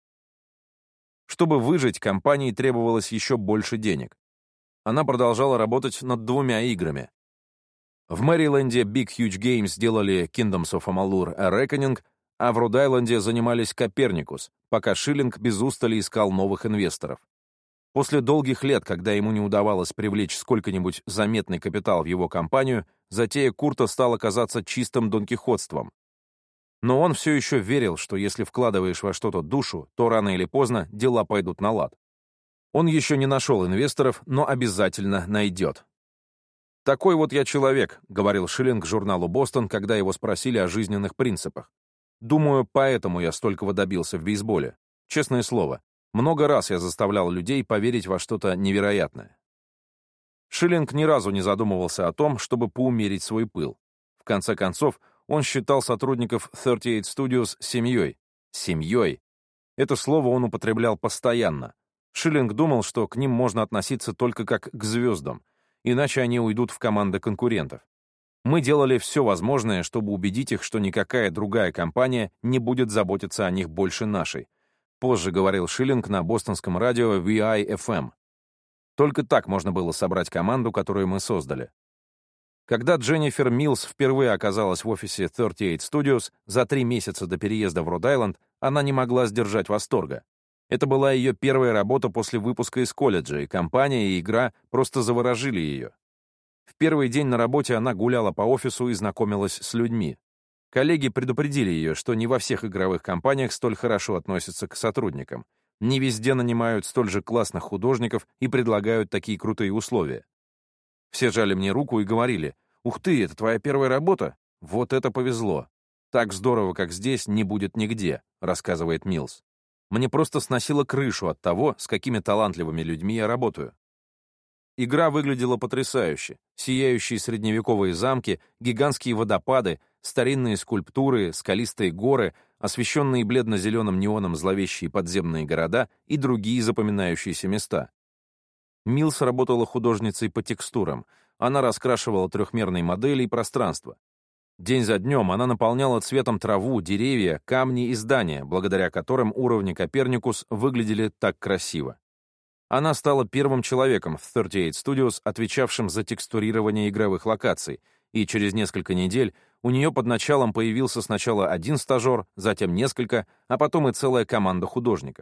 Чтобы выжить, компании требовалось еще больше денег. Она продолжала работать над двумя играми. В Мэриленде Big Huge Games сделали Kingdoms of Amalur: A Reckoning, а в Род-Айленде занимались Copernicus, пока Шиллинг без устали искал новых инвесторов. После долгих лет, когда ему не удавалось привлечь сколько-нибудь заметный капитал в его компанию, затея Курта стала казаться чистым донкихотством. Но он все еще верил, что если вкладываешь во что-то душу, то рано или поздно дела пойдут на лад. Он еще не нашел инвесторов, но обязательно найдет. «Такой вот я человек», — говорил Шиллинг журналу «Бостон», когда его спросили о жизненных принципах. «Думаю, поэтому я столького добился в бейсболе. Честное слово, много раз я заставлял людей поверить во что-то невероятное». Шиллинг ни разу не задумывался о том, чтобы поумерить свой пыл. В конце концов, он считал сотрудников тридцать восемь Studios семьей. Семьей. Это слово он употреблял постоянно. Шиллинг думал, что к ним можно относиться только как к звездам, иначе они уйдут в команды конкурентов. Мы делали все возможное, чтобы убедить их, что никакая другая компания не будет заботиться о них больше нашей. Позже говорил Шиллинг на бостонском радио ви ай эф эм. Только так можно было собрать команду, которую мы создали. Когда Дженнифер Милс впервые оказалась в офисе тридцать восемь Studios за три месяца до переезда в Род-Айленд, она не могла сдержать восторга. Это была ее первая работа после выпуска из колледжа, и компания и игра просто заворожили ее. В первый день на работе она гуляла по офису и знакомилась с людьми. Коллеги предупредили ее, что не во всех игровых компаниях столь хорошо относятся к сотрудникам, не везде нанимают столь же классных художников и предлагают такие крутые условия. Все жали мне руку и говорили: «Ух ты, это твоя первая работа? Вот это повезло! Так здорово, как здесь, не будет нигде», — рассказывает Милс. «Мне просто сносило крышу от того, с какими талантливыми людьми я работаю». Игра выглядела потрясающе. Сияющие средневековые замки, гигантские водопады, старинные скульптуры, скалистые горы, освещенные бледно-зеленым неоном зловещие подземные города и другие запоминающиеся места. Милс работала художницей по текстурам. Она раскрашивала трехмерные модели и пространства. День за днем она наполняла цветом траву, деревья, камни и здания, благодаря которым уровни Коперникус выглядели так красиво. Она стала первым человеком в тридцать восемь Studios, отвечавшим за текстурирование игровых локаций, и через несколько недель у нее под началом появился сначала один стажер, затем несколько, а потом и целая команда художников.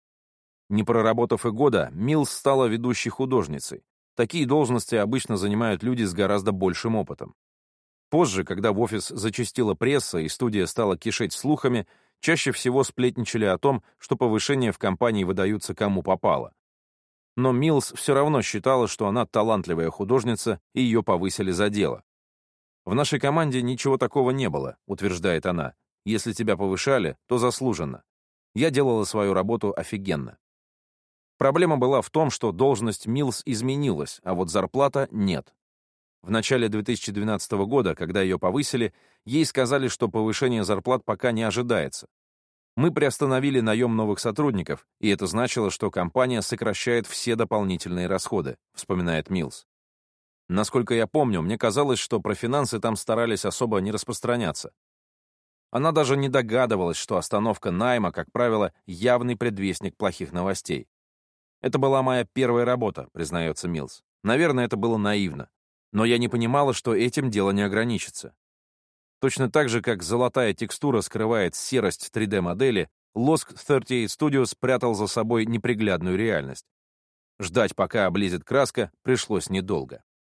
Не проработав и года, Милс стала ведущей художницей. Такие должности обычно занимают люди с гораздо большим опытом. Позже, когда в офис зачастила пресса и студия стала кишеть слухами, чаще всего сплетничали о том, что повышения в компании выдаются кому попало. Но Милс все равно считала, что она талантливая художница, и ее повысили за дело. «В нашей команде ничего такого не было», — утверждает она. «Если тебя повышали, то заслуженно. Я делала свою работу офигенно». Проблема была в том, что должность Милс изменилась, а вот зарплата нет. В начале две тысячи двенадцатого года, когда ее повысили, ей сказали, что повышение зарплат пока не ожидается. «Мы приостановили наем новых сотрудников, и это значило, что компания сокращает все дополнительные расходы», — вспоминает Милс. «Насколько я помню, мне казалось, что про финансы там старались особо не распространяться». Она даже не догадывалась, что остановка найма, как правило, явный предвестник плохих новостей. «Это была моя первая работа», — признается Милс. «Наверное, это было наивно. Но я не понимала, что этим дело не ограничится». Точно так же, как золотая текстура скрывает серость три дэ-модели, лоск тридцать восемь Studios прятал за собой неприглядную реальность. Ждать, пока облезет краска, пришлось недолго.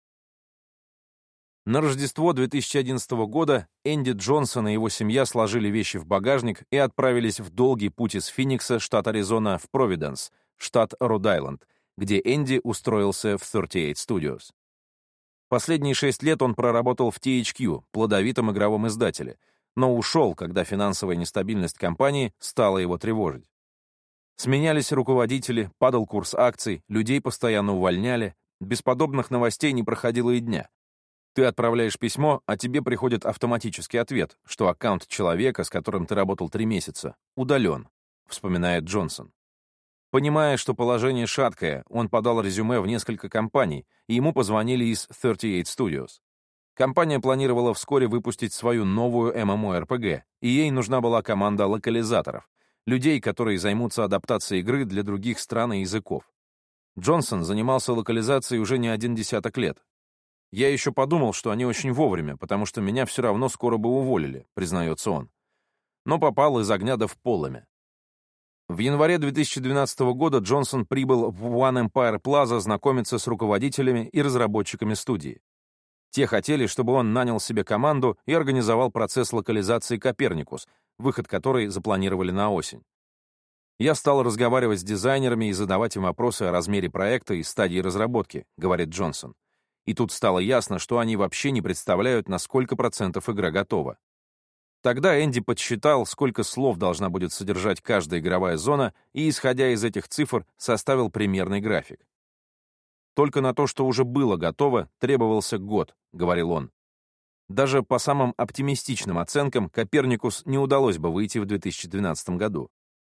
На Рождество две тысячи одиннадцатого года Энди Джонсон и его семья сложили вещи в багажник и отправились в долгий путь из Финикса, штат Аризона, в Провиденс, штат Род-Айленд, где Энди устроился в тридцать восемь Studios. Последние шесть лет он проработал в ти эйч кью, плодовитом игровом издателе, но ушел, когда финансовая нестабильность компании стала его тревожить. Сменялись руководители, падал курс акций, людей постоянно увольняли, без подобных новостей не проходило и дня. Ты отправляешь письмо, а тебе приходит автоматический ответ, что аккаунт человека, с которым ты работал три месяца, удален, вспоминает Джонсон. Понимая, что положение шаткое, он подал резюме в несколько компаний, и ему позвонили из тридцать восемь Studios. Компания планировала вскоре выпустить свою новую MMORPG, и ей нужна была команда локализаторов, людей, которые займутся адаптацией игры для других стран и языков. Джонсон занимался локализацией уже не один десяток лет. «Я еще подумал, что они очень вовремя, потому что меня все равно скоро бы уволили», признается он. Но попал из огня да в полымя. В январе две тысячи двенадцатого года Джонсон прибыл в One Empire Plaza знакомиться с руководителями и разработчиками студии. Те хотели, чтобы он нанял себе команду и организовал процесс локализации «Коперникус», выход которой запланировали на осень. «Я стал разговаривать с дизайнерами и задавать им вопросы о размере проекта и стадии разработки», — говорит Джонсон. И тут стало ясно, что они вообще не представляют, на сколько процентов игра готова. Тогда Энди подсчитал, сколько слов должна будет содержать каждая игровая зона, и, исходя из этих цифр, составил примерный график. «Только на то, что уже было готово, требовался год», — говорил он. Даже по самым оптимистичным оценкам «Коперникус» не удалось бы выйти в две тысячи двенадцатом году.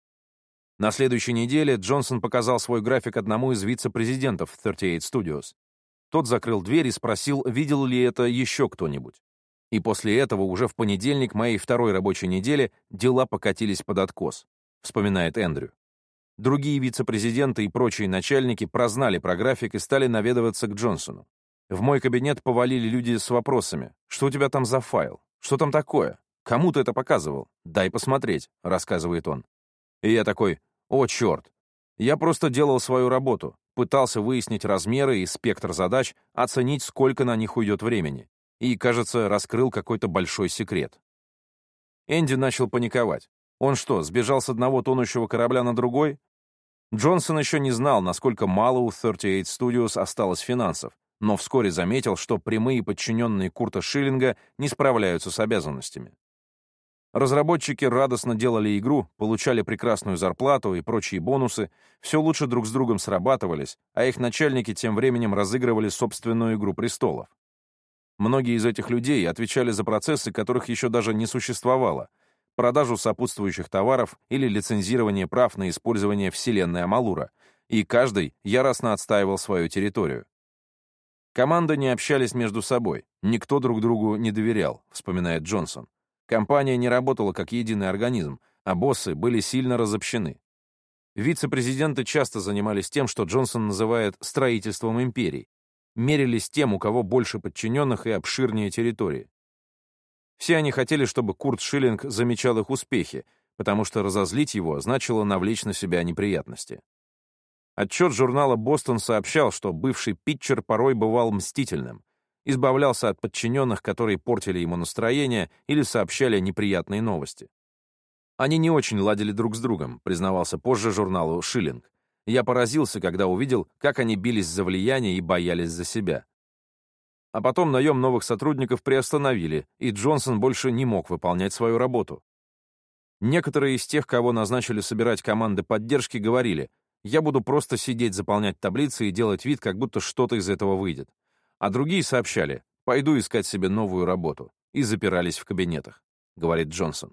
На следующей неделе Джонсон показал свой график одному из вице-президентов тридцать восемь Studios. Тот закрыл дверь и спросил, видел ли это еще кто-нибудь. И после этого уже в понедельник моей второй рабочей недели дела покатились под откос, вспоминает Эндрю. Другие вице-президенты и прочие начальники прознали про график и стали наведываться к Джонсону. В мой кабинет повалили люди с вопросами. «Что у тебя там за файл? Что там такое? Кому ты это показывал? Дай посмотреть», — рассказывает он. И я такой: «О, черт! Я просто делал свою работу, пытался выяснить размеры и спектр задач, оценить, сколько на них уйдет времени. И, кажется, раскрыл какой-то большой секрет». Энди начал паниковать. Он что, сбежал с одного тонущего корабля на другой? Джонсон еще не знал, насколько мало у тридцать восемь Studios осталось финансов, но вскоре заметил, что прямые подчиненные Курта Шиллинга не справляются с обязанностями. Разработчики радостно делали игру, получали прекрасную зарплату и прочие бонусы, все лучше друг с другом срабатывались, а их начальники тем временем разыгрывали собственную «Игру престолов». Многие из этих людей отвечали за процессы, которых еще даже не существовало, продажу сопутствующих товаров или лицензирование прав на использование вселенной Амалура, и каждый яростно отстаивал свою территорию. Команды не общались между собой, никто друг другу не доверял, вспоминает Джонсон. Компания не работала как единый организм, а боссы были сильно разобщены. Вице-президенты часто занимались тем, что Джонсон называет «строительством империй», мерились тем, у кого больше подчиненных и обширнее территории. Все они хотели, чтобы Курт Шиллинг замечал их успехи, потому что разозлить его значило навлечь на себя неприятности. Отчет журнала «Бостон» сообщал, что бывший питчер порой бывал мстительным, избавлялся от подчиненных, которые портили ему настроение или сообщали неприятные новости. Они не очень ладили друг с другом, признавался позже журналу «Шиллинг». Я поразился, когда увидел, как они бились за влияние и боялись за себя. А потом наем новых сотрудников приостановили, и Джонсон больше не мог выполнять свою работу. Некоторые из тех, кого назначили собирать команды поддержки, говорили: «Я буду просто сидеть, заполнять таблицы и делать вид, как будто что-то из этого выйдет». А другие сообщали: «Пойду искать себе новую работу», и запирались в кабинетах, говорит Джонсон.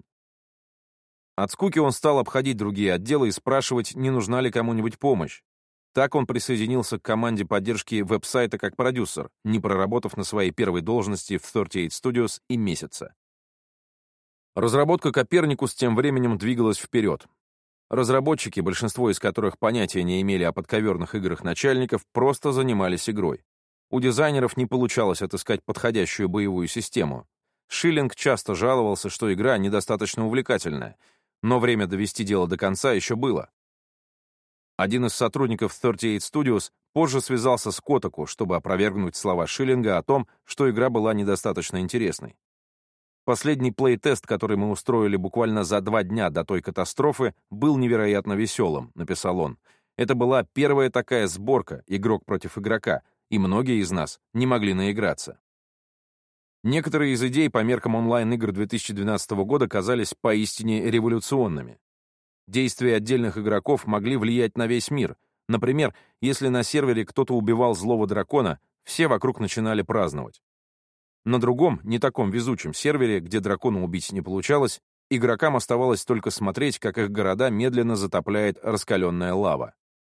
От скуки он стал обходить другие отделы и спрашивать, не нужна ли кому-нибудь помощь. Так он присоединился к команде поддержки веб-сайта как продюсер, не проработав на своей первой должности в тридцать восемь Studios и месяца. Разработка «Коперникус» тем временем двигалась вперед. Разработчики, большинство из которых понятия не имели о подковерных играх начальников, просто занимались игрой. У дизайнеров не получалось отыскать подходящую боевую систему. Шиллинг часто жаловался, что игра недостаточно увлекательная, но время довести дело до конца еще было. Один из сотрудников тридцать восемь Studios позже связался с Котаку, чтобы опровергнуть слова Шиллинга о том, что игра была недостаточно интересной. Последний плей-тест, который мы устроили буквально за два дня до той катастрофы, был невероятно веселым, написал он. Это была первая такая сборка, игрок против игрока, и многие из нас не могли наиграться. Некоторые из идей по меркам онлайн-игр две тысячи двенадцатого года казались поистине революционными. Действия отдельных игроков могли влиять на весь мир. Например, если на сервере кто-то убивал злого дракона, все вокруг начинали праздновать. На другом, не таком везучем сервере, где дракона убить не получалось, игрокам оставалось только смотреть, как их города медленно затопляет раскаленная лава.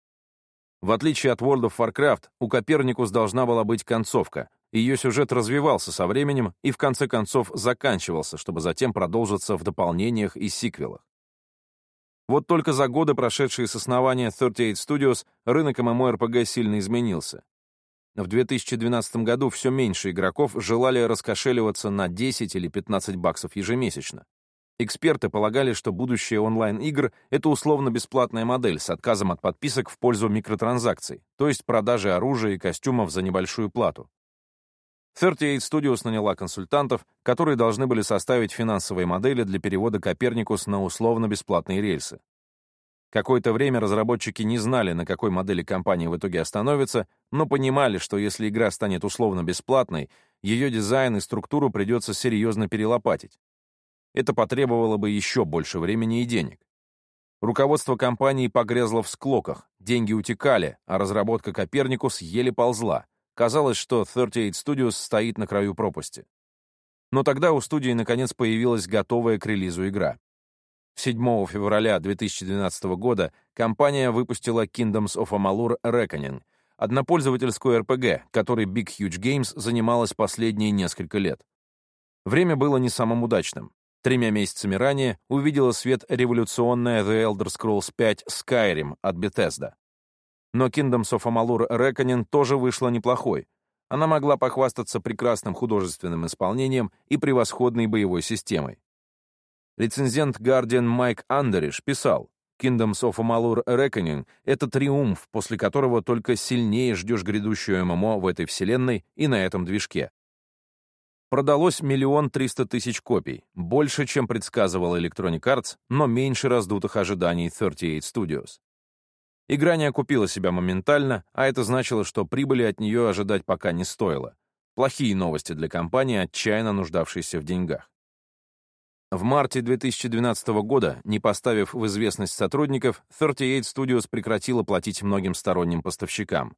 В отличие от World of Warcraft, у Copernicus должна была быть концовка. Ее сюжет развивался со временем и в конце концов заканчивался, чтобы затем продолжиться в дополнениях и сиквелах. Вот только за годы, прошедшие с основания тридцать восемь Studios, рынок MMORPG сильно изменился. В две тысячи двенадцатом году все меньше игроков желали раскошеливаться на десять или пятнадцать баксов ежемесячно. Эксперты полагали, что будущее онлайн-игр — это условно-бесплатная модель с отказом от подписок в пользу микротранзакций, то есть продажи оружия и костюмов за небольшую плату. тридцать восемь Studios наняла консультантов, которые должны были составить финансовые модели для перевода Copernicus на условно-бесплатные рельсы. Какое-то время разработчики не знали, на какой модели компания в итоге остановится, но понимали, что если игра станет условно-бесплатной, ее дизайн и структуру придется серьезно перелопатить. Это потребовало бы еще больше времени и денег. Руководство компании погрязло в склоках, деньги утекали, а разработка Copernicus еле ползла. Казалось, что тридцать восемь Studios стоит на краю пропасти. Но тогда у студии наконец появилась готовая к релизу игра. седьмого февраля две тысячи двенадцатого года компания выпустила Kingdoms of Amalur: Reckoning, однопользовательскую эр пи джи, которой Big Huge Games занималась последние несколько лет. Время было не самым удачным. Тремя месяцами ранее увидела свет революционная The Elder Scrolls пять Skyrim от Bethesda. Но Kingdoms of Amalur: Reckoning тоже вышла неплохой. Она могла похвастаться прекрасным художественным исполнением и превосходной боевой системой. Рецензент Guardian Майк Андериш писал: Kingdoms of Amalur: Reckoning — это триумф, после которого только сильнее ждешь грядущую эм эм о в этой вселенной и на этом движке. Продалось миллион триста тысяч копий, больше, чем предсказывал Electronic Arts, но меньше раздутых ожиданий тридцать восемь Studios. Игра не окупила себя моментально, а это значило, что прибыли от нее ожидать пока не стоило. Плохие новости для компании, отчаянно нуждавшейся в деньгах. В марте две тысячи двенадцатого года, не поставив в известность сотрудников, тридцать восемь Studios прекратила платить многим сторонним поставщикам.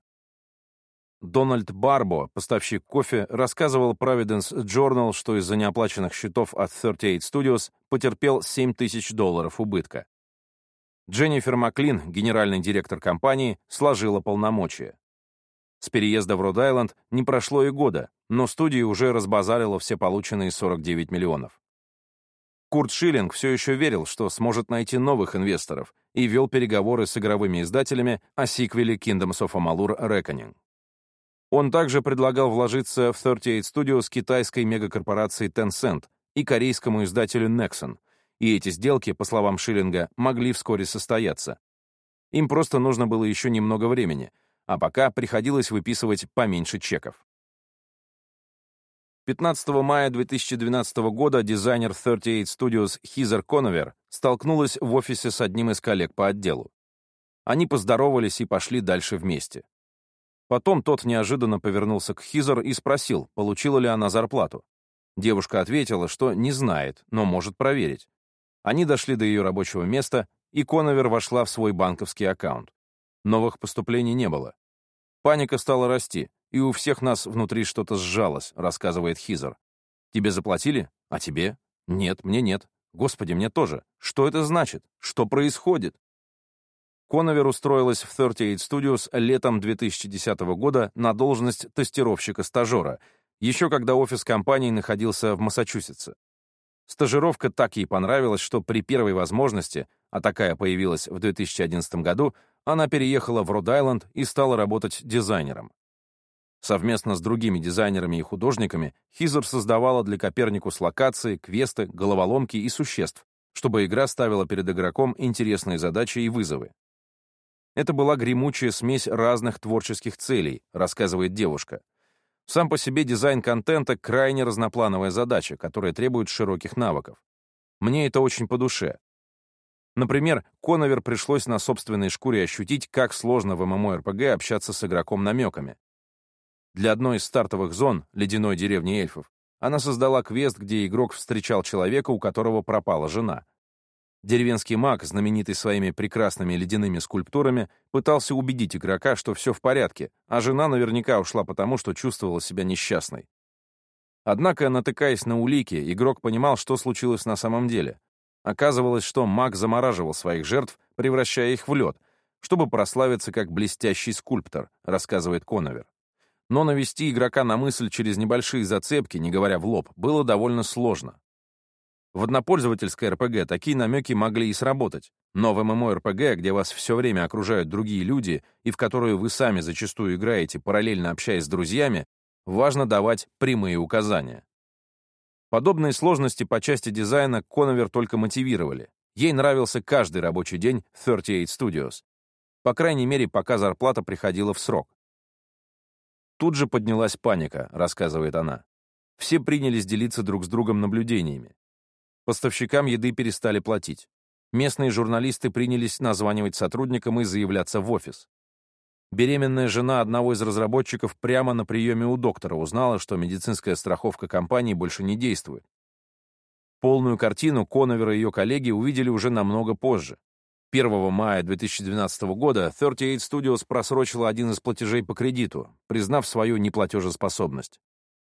Дональд Барбо, поставщик кофе, рассказывал Providence Journal, что из-за неоплаченных счетов от тридцать восемь Studios потерпел семь тысяч долларов убытка. Дженнифер Маклин, генеральный директор компании, сложила полномочия. С переезда в Род-Айленд не прошло и года, но студия уже разбазарила все полученные сорок девять миллионов. Курт Шиллинг все еще верил, что сможет найти новых инвесторов, и вел переговоры с игровыми издателями о сиквеле Kingdoms of Amalur: Reckoning. Он также предлагал вложиться в тридцать восемь Studios китайской мегакорпорации Tencent и корейскому издателю Nexon, и эти сделки, по словам Шиллинга, могли вскоре состояться. Им просто нужно было еще немного времени, а пока приходилось выписывать поменьше чеков. пятнадцатого мая две тысячи двенадцатого года дизайнер тридцать восемь Studios Хизер Коновер столкнулась в офисе с одним из коллег по отделу. Они поздоровались и пошли дальше вместе. Потом тот неожиданно повернулся к Хизер и спросил, получила ли она зарплату. Девушка ответила, что не знает, но может проверить. Они дошли до ее рабочего места, и Коновер вошла в свой банковский аккаунт. Новых поступлений не было. Паника стала расти, и у всех нас внутри что-то сжалось, рассказывает Хизер. Тебе заплатили? А тебе? Нет, мне нет. Господи, мне тоже. Что это значит? Что происходит? Коновер устроилась в тридцать восемь Studios летом две тысячи десятого года на должность тестировщика-стажера, еще когда офис компании находился в Массачусетсе. Стажировка так ей понравилась, что при первой возможности, а такая появилась в две тысячи одиннадцатом году, она переехала в Род-Айленд и стала работать дизайнером. Совместно с другими дизайнерами и художниками Хизер создавала для Copernicus локации, квесты, головоломки и существ, чтобы игра ставила перед игроком интересные задачи и вызовы. Это была гремучая смесь разных творческих целей, рассказывает девушка. Сам по себе дизайн контента — крайне разноплановая задача, которая требует широких навыков. Мне это очень по душе. Например, Коновер пришлось на собственной шкуре ощутить, как сложно в MMORPG общаться с игроком намеками. Для одной из стартовых зон, ледяной деревни эльфов, она создала квест, где игрок встречал человека, у которого пропала жена. Деревенский маг, знаменитый своими прекрасными ледяными скульптурами, пытался убедить игрока, что все в порядке, а жена наверняка ушла потому, что чувствовала себя несчастной. Однако, натыкаясь на улики, игрок понимал, что случилось на самом деле. Оказывалось, что маг замораживал своих жертв, превращая их в лед, чтобы прославиться как блестящий скульптор, рассказывает Коновер. Но навести игрока на мысль через небольшие зацепки, не говоря в лоб, было довольно сложно. В однопользовательской эр пи джи такие намеки могли и сработать, но в эм эм о эр пи джи, где вас все время окружают другие люди и в которую вы сами зачастую играете, параллельно общаясь с друзьями, важно давать прямые указания. Подобные сложности по части дизайна Коновер только мотивировали. Ей нравился каждый рабочий день тридцать восемь Studios. По крайней мере, пока зарплата приходила в срок. Тут же поднялась паника, рассказывает она. Все принялись делиться друг с другом наблюдениями. Поставщикам еды перестали платить. Местные журналисты принялись названивать сотрудникам и заявляться в офис. Беременная жена одного из разработчиков прямо на приеме у доктора узнала, что медицинская страховка компании больше не действует. Полную картину Коновер и ее коллеги увидели уже намного позже. первого мая две тысячи двенадцатого года тридцать восемь Studios просрочила один из платежей по кредиту, признав свою неплатежеспособность.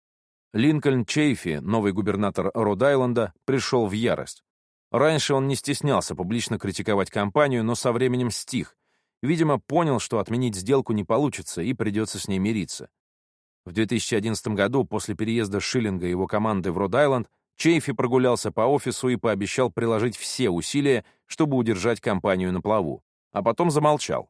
Линкольн Чейфи, новый губернатор Род-Айленда, пришел в ярость. Раньше он не стеснялся публично критиковать компанию, но со временем стих. Видимо, понял, что отменить сделку не получится и придется с ней мириться. В две тысячи одиннадцатом году, после переезда Шиллинга и его команды в Род-Айленд, Чейфи прогулялся по офису и пообещал приложить все усилия, чтобы удержать компанию на плаву, а потом замолчал.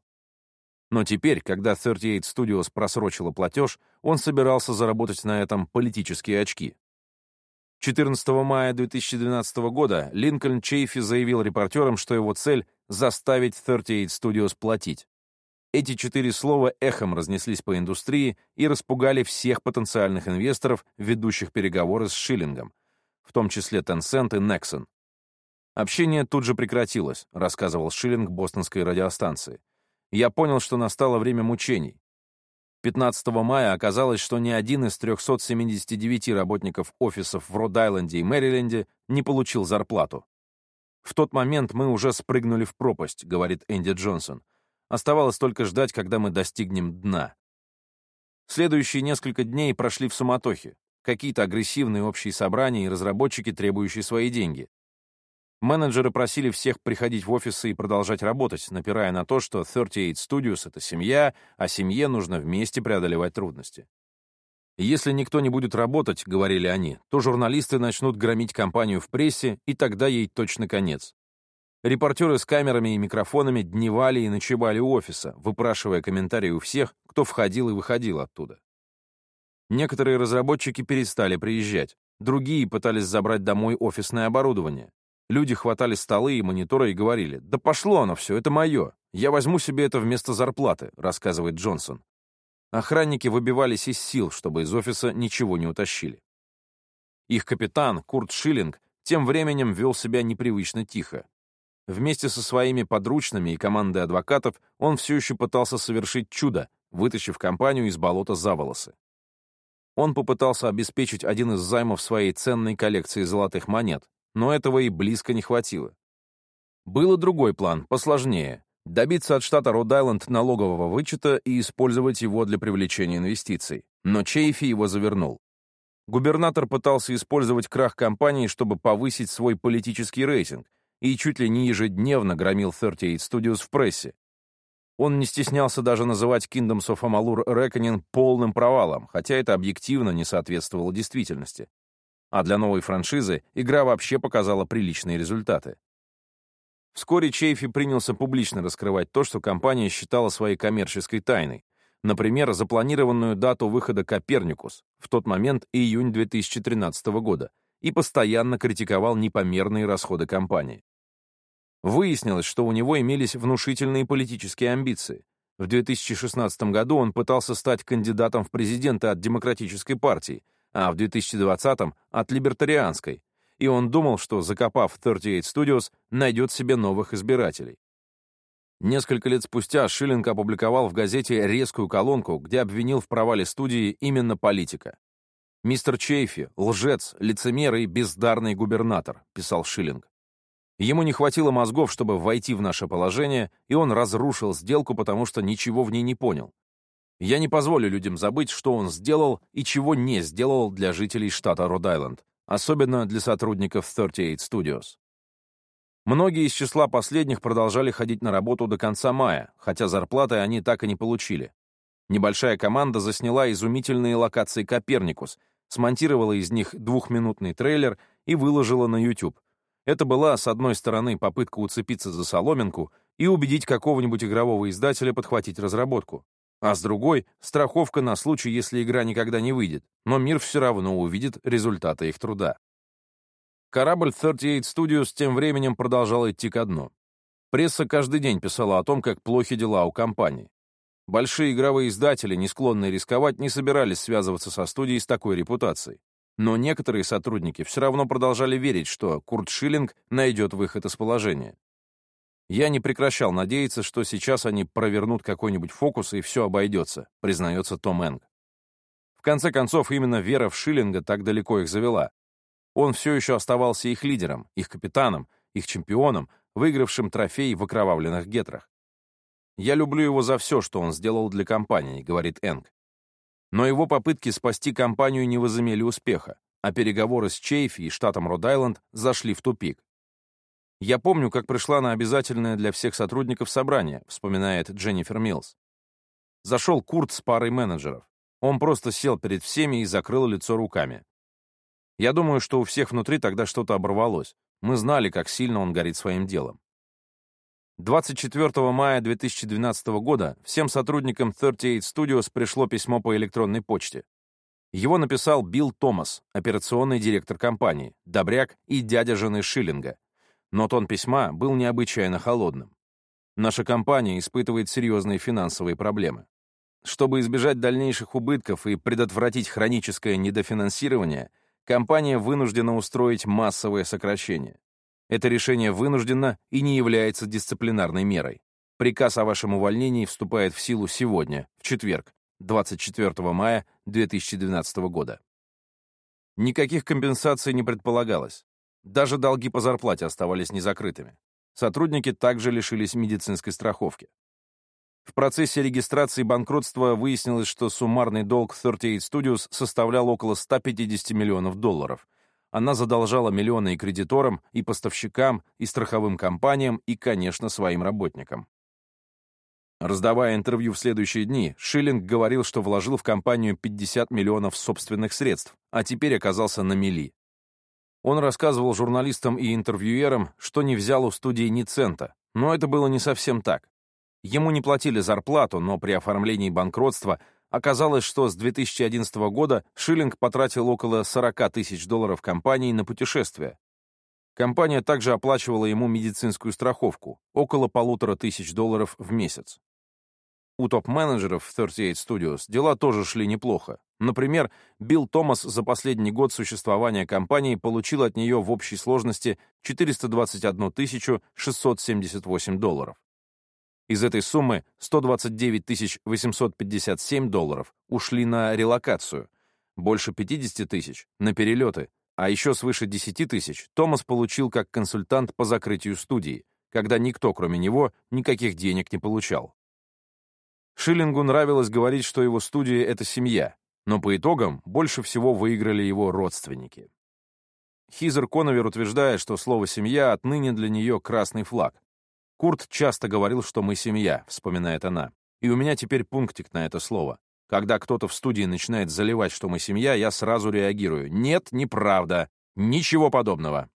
Но теперь, когда тридцать восемь Studios просрочила платеж, он собирался заработать на этом политические очки. четырнадцатого мая две тысячи двенадцатого года Линкольн Чейфи заявил репортерам, что его цель — заставить тридцать восемь Studios платить. Эти четыре слова эхом разнеслись по индустрии и распугали всех потенциальных инвесторов, ведущих переговоры с Шиллингом, в том числе Tencent и Nexon. Общение тут же прекратилось, рассказывал Шиллинг бостонской радиостанции. Я понял, что настало время мучений. пятнадцатого мая оказалось, что ни один из трёхсот семидесяти девяти работников офисов в Род-Айленде и Мэриленде не получил зарплату. «В тот момент мы уже спрыгнули в пропасть», — говорит Энди Джонсон. «Оставалось только ждать, когда мы достигнем дна». Следующие несколько дней прошли в суматохе. Какие-то агрессивные общие собрания и разработчики, требующие свои деньги. Менеджеры просили всех приходить в офисы и продолжать работать, напирая на то, что тридцать восемь Studios — это семья, а семье нужно вместе преодолевать трудности. «Если никто не будет работать, — говорили они, — то журналисты начнут громить компанию в прессе, и тогда ей точно конец». Репортеры с камерами и микрофонами дневали и ночевали у офиса, выпрашивая комментарии у всех, кто входил и выходил оттуда. Некоторые разработчики перестали приезжать, другие пытались забрать домой офисное оборудование. Люди хватали столы и мониторы и говорили: «Да пошло оно все, это мое. Я возьму себе это вместо зарплаты», — рассказывает Джонсон. Охранники выбивались из сил, чтобы из офиса ничего не утащили. Их капитан, Курт Шиллинг, тем временем вел себя непривычно тихо. Вместе со своими подручными и командой адвокатов он все еще пытался совершить чудо, вытащив компанию из болота за волосы. Он попытался обеспечить один из займов своей ценной коллекции золотых монет, но этого и близко не хватило. Был и другой план, посложнее — добиться от штата Род-Айленд налогового вычета и использовать его для привлечения инвестиций. Но Чейфи его завернул. Губернатор пытался использовать крах компании, чтобы повысить свой политический рейтинг, и чуть ли не ежедневно громил тридцать восемь Studios в прессе. Он не стеснялся даже называть Kingdoms of Amalur Reckoning полным провалом, хотя это объективно не соответствовало действительности. А для новой франшизы игра вообще показала приличные результаты. Вскоре Чейфи принялся публично раскрывать то, что компания считала своей коммерческой тайной. Например, запланированную дату выхода «Коперникус», в тот момент июнь две тысячи тринадцатого года, и постоянно критиковал непомерные расходы компании. Выяснилось, что у него имелись внушительные политические амбиции. В две тысячи шестнадцатом году он пытался стать кандидатом в президенты от Демократической партии, а в две тысячи двадцатом — от Либертарианской, и он думал, что, закопав тридцать восемь Studios, найдет себе новых избирателей. Несколько лет спустя Шиллинг опубликовал в газете резкую колонку, где обвинил в провале студии именно политика. «Мистер Чейфи — лжец, лицемер и бездарный губернатор», — писал Шиллинг. Ему не хватило мозгов, чтобы войти в наше положение, и он разрушил сделку, потому что ничего в ней не понял. Я не позволю людям забыть, что он сделал и чего не сделал для жителей штата Род-Айленд, особенно для сотрудников тридцать восемь Studios. Многие из числа последних продолжали ходить на работу до конца мая, хотя зарплаты они так и не получили. Небольшая команда засняла изумительные локации Коперникус, смонтировала из них двухминутный трейлер и выложила на YouTube. Это была, с одной стороны, попытка уцепиться за соломинку и убедить какого-нибудь игрового издателя подхватить разработку, а с другой — страховка на случай, если игра никогда не выйдет, но мир все равно увидит результаты их труда. Корабль тридцать восемь Studios тем временем продолжал идти ко дну. Пресса каждый день писала о том, как плохи дела у компании. Большие игровые издатели, не склонные рисковать, не собирались связываться со студией с такой репутацией. Но некоторые сотрудники все равно продолжали верить, что Курт Шиллинг найдет выход из положения. Я не прекращал надеяться, что сейчас они провернут какой-нибудь фокус и все обойдется, признается Том Энг. В конце концов, именно вера в Шиллинга так далеко их завела. Он все еще оставался их лидером, их капитаном, их чемпионом, выигравшим трофей в окровавленных гетрах. «Я люблю его за все, что он сделал для компании», — говорит Энг. Но его попытки спасти компанию не возымели успеха, а переговоры с Чейфи и штатом Род-Айленд зашли в тупик. «Я помню, как пришла на обязательное для всех сотрудников собрание», — вспоминает Дженнифер Милс. Зашел Курт с парой менеджеров. Он просто сел перед всеми и закрыл лицо руками. Я думаю, что у всех внутри тогда что-то оборвалось. Мы знали, как сильно он горит своим делом. двадцать четвёртого мая две тысячи двенадцатого года всем сотрудникам тридцать восемь Studios пришло письмо по электронной почте. Его написал Билл Томас, операционный директор компании, добряк и дядя жены Шиллинга. Но тон письма был необычайно холодным. Наша компания испытывает серьезные финансовые проблемы. Чтобы избежать дальнейших убытков и предотвратить хроническое недофинансирование, компания вынуждена устроить массовое сокращение. Это решение вынужденно и не является дисциплинарной мерой. Приказ о вашем увольнении вступает в силу сегодня, в четверг, двадцать четвёртого мая две тысячи двенадцатого года. Никаких компенсаций не предполагалось. Даже долги по зарплате оставались незакрытыми. Сотрудники также лишились медицинской страховки. В процессе регистрации банкротства выяснилось, что суммарный долг тридцать восемь Studios составлял около ста пятидесяти миллионов долларов. Она задолжала миллионы и кредиторам, и поставщикам, и страховым компаниям, и, конечно, своим работникам. Раздавая интервью в следующие дни, Шиллинг говорил, что вложил в компанию пятьдесят миллионов собственных средств, а теперь оказался на мели. Он рассказывал журналистам и интервьюерам, что не взял у студии ни цента, но это было не совсем так. Ему не платили зарплату, но при оформлении банкротства оказалось, что с две тысячи одиннадцатого года Шиллинг потратил около сорока тысяч долларов компании на путешествия. Компания также оплачивала ему медицинскую страховку, около полутора тысяч долларов в месяц. У топ-менеджеров тридцать восемь Studios дела тоже шли неплохо. Например, Билл Томас за последний год существования компании получил от нее в общей сложности четыреста двадцать одну тысячу шестьсот семьдесят восемь долларов. Из этой суммы сто двадцать девять тысяч восемьсот пятьдесят семь долларов ушли на релокацию, больше пятидесяти тысяч — на перелеты, а еще свыше десяти тысяч Томас получил как консультант по закрытию студии, когда никто, кроме него, никаких денег не получал. Шиллингу нравилось говорить, что его студия — это семья, но по итогам больше всего выиграли его родственники. Хизер Коновер утверждает, что слово «семья» отныне для нее красный флаг. «Курт часто говорил, что мы семья», — вспоминает она, «и у меня теперь пунктик на это слово. Когда кто-то в студии начинает заливать, что мы семья, я сразу реагирую. Нет, неправда. Ничего подобного».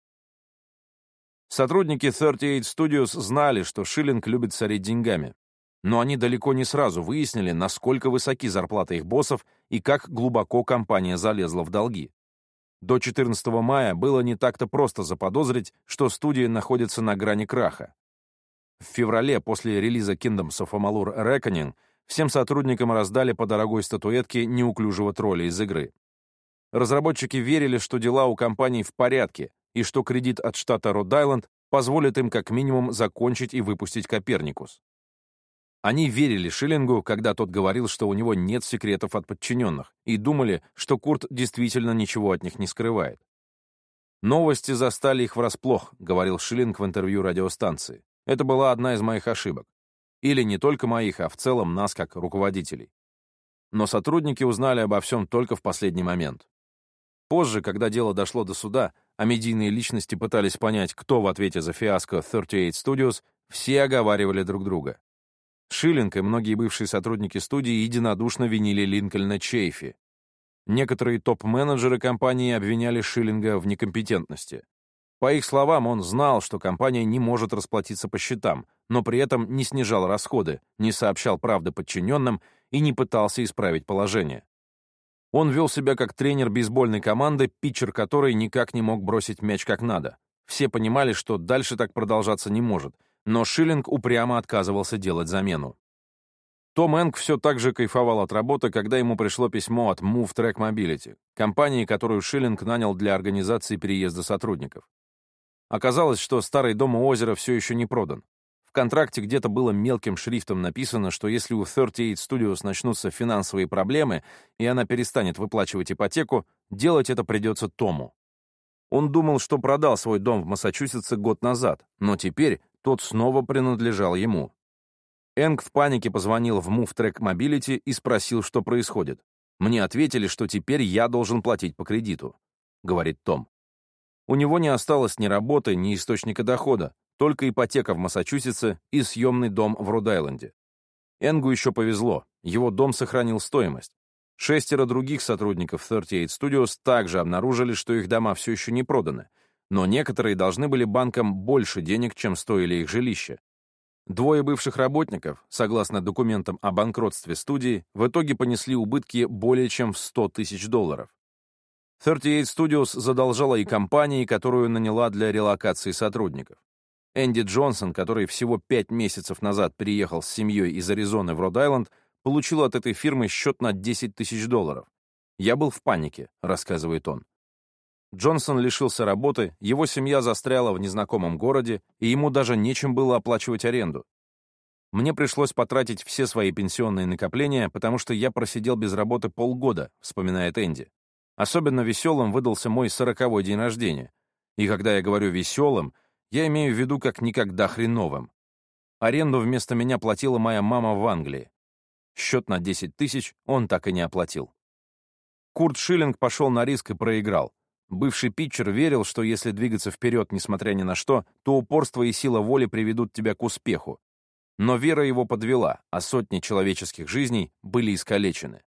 Сотрудники тридцать восемь Studios знали, что Шиллинг любит сорить деньгами. Но они далеко не сразу выяснили, насколько высоки зарплаты их боссов и как глубоко компания залезла в долги. До четырнадцатого мая было не так-то просто заподозрить, что студия находится на грани краха. В феврале, после релиза Kingdoms of Amalur: Reckoning, всем сотрудникам раздали по дорогой статуэтке неуклюжего тролля из игры. Разработчики верили, что дела у компании в порядке, и что кредит от штата Род-Айленд позволит им как минимум закончить и выпустить Коперникус. Они верили Шиллингу, когда тот говорил, что у него нет секретов от подчиненных, и думали, что Курт действительно ничего от них не скрывает. «Новости застали их врасплох», — говорил Шиллинг в интервью радиостанции. «Это была одна из моих ошибок. Или не только моих, а в целом нас как руководителей». Но сотрудники узнали обо всем только в последний момент. Позже, когда дело дошло до суда, а медийные личности пытались понять, кто в ответе за фиаско тридцать восемь Studios, все оговаривали друг друга. Шиллинг и многие бывшие сотрудники студии единодушно винили Линкольна Чейфи. Некоторые топ-менеджеры компании обвиняли Шиллинга в некомпетентности. По их словам, он знал, что компания не может расплатиться по счетам, но при этом не снижал расходы, не сообщал правды подчиненным и не пытался исправить положение. Он вел себя как тренер бейсбольной команды, питчер которой никак не мог бросить мяч как надо. Все понимали, что дальше так продолжаться не может, но Шиллинг упрямо отказывался делать замену. Том Энг все так же кайфовал от работы, когда ему пришло письмо от Move Track Mobility, компании, которую Шиллинг нанял для организации переезда сотрудников. Оказалось, что старый дом у озера все еще не продан. В контракте где-то было мелким шрифтом написано, что если у тридцать восемь Studios начнутся финансовые проблемы, и она перестанет выплачивать ипотеку, делать это придется Тому. Он думал, что продал свой дом в Массачусетсе год назад, но теперь тот снова принадлежал ему. Энг в панике позвонил в Move Track Mobility и спросил, что происходит. «Мне ответили, что теперь я должен платить по кредиту», — говорит Том. У него не осталось ни работы, ни источника дохода, только ипотека в Массачусетсе и съемный дом в Род-Айленде. Энгу еще повезло, его дом сохранил стоимость. Шестеро других сотрудников тридцать восемь Studios также обнаружили, что их дома все еще не проданы, но некоторые должны были банкам больше денег, чем стоили их жилища. Двое бывших работников, согласно документам о банкротстве студии, в итоге понесли убытки более чем в сто тысяч долларов. тридцать восемь Studios задолжала и компании, которую наняла для релокации сотрудников. Энди Джонсон, который всего пять месяцев назад переехал с семьей из Аризоны в Род-Айленд, получил от этой фирмы счет на десять тысяч долларов. «Я был в панике», — рассказывает он. Джонсон лишился работы, его семья застряла в незнакомом городе, и ему даже нечем было оплачивать аренду. «Мне пришлось потратить все свои пенсионные накопления, потому что я просидел без работы полгода», — вспоминает Энди. «Особенно веселым выдался мой сороковой день рождения. И когда я говорю «веселым», я имею в виду как никогда хреновым. Аренду вместо меня платила моя мама в Англии. Счет на десять тысяч он так и не оплатил». Курт Шиллинг пошел на риск и проиграл. Бывший питчер верил, что если двигаться вперед, несмотря ни на что, то упорство и сила воли приведут тебя к успеху. Но вера его подвела, а сотни человеческих жизней были искалечены.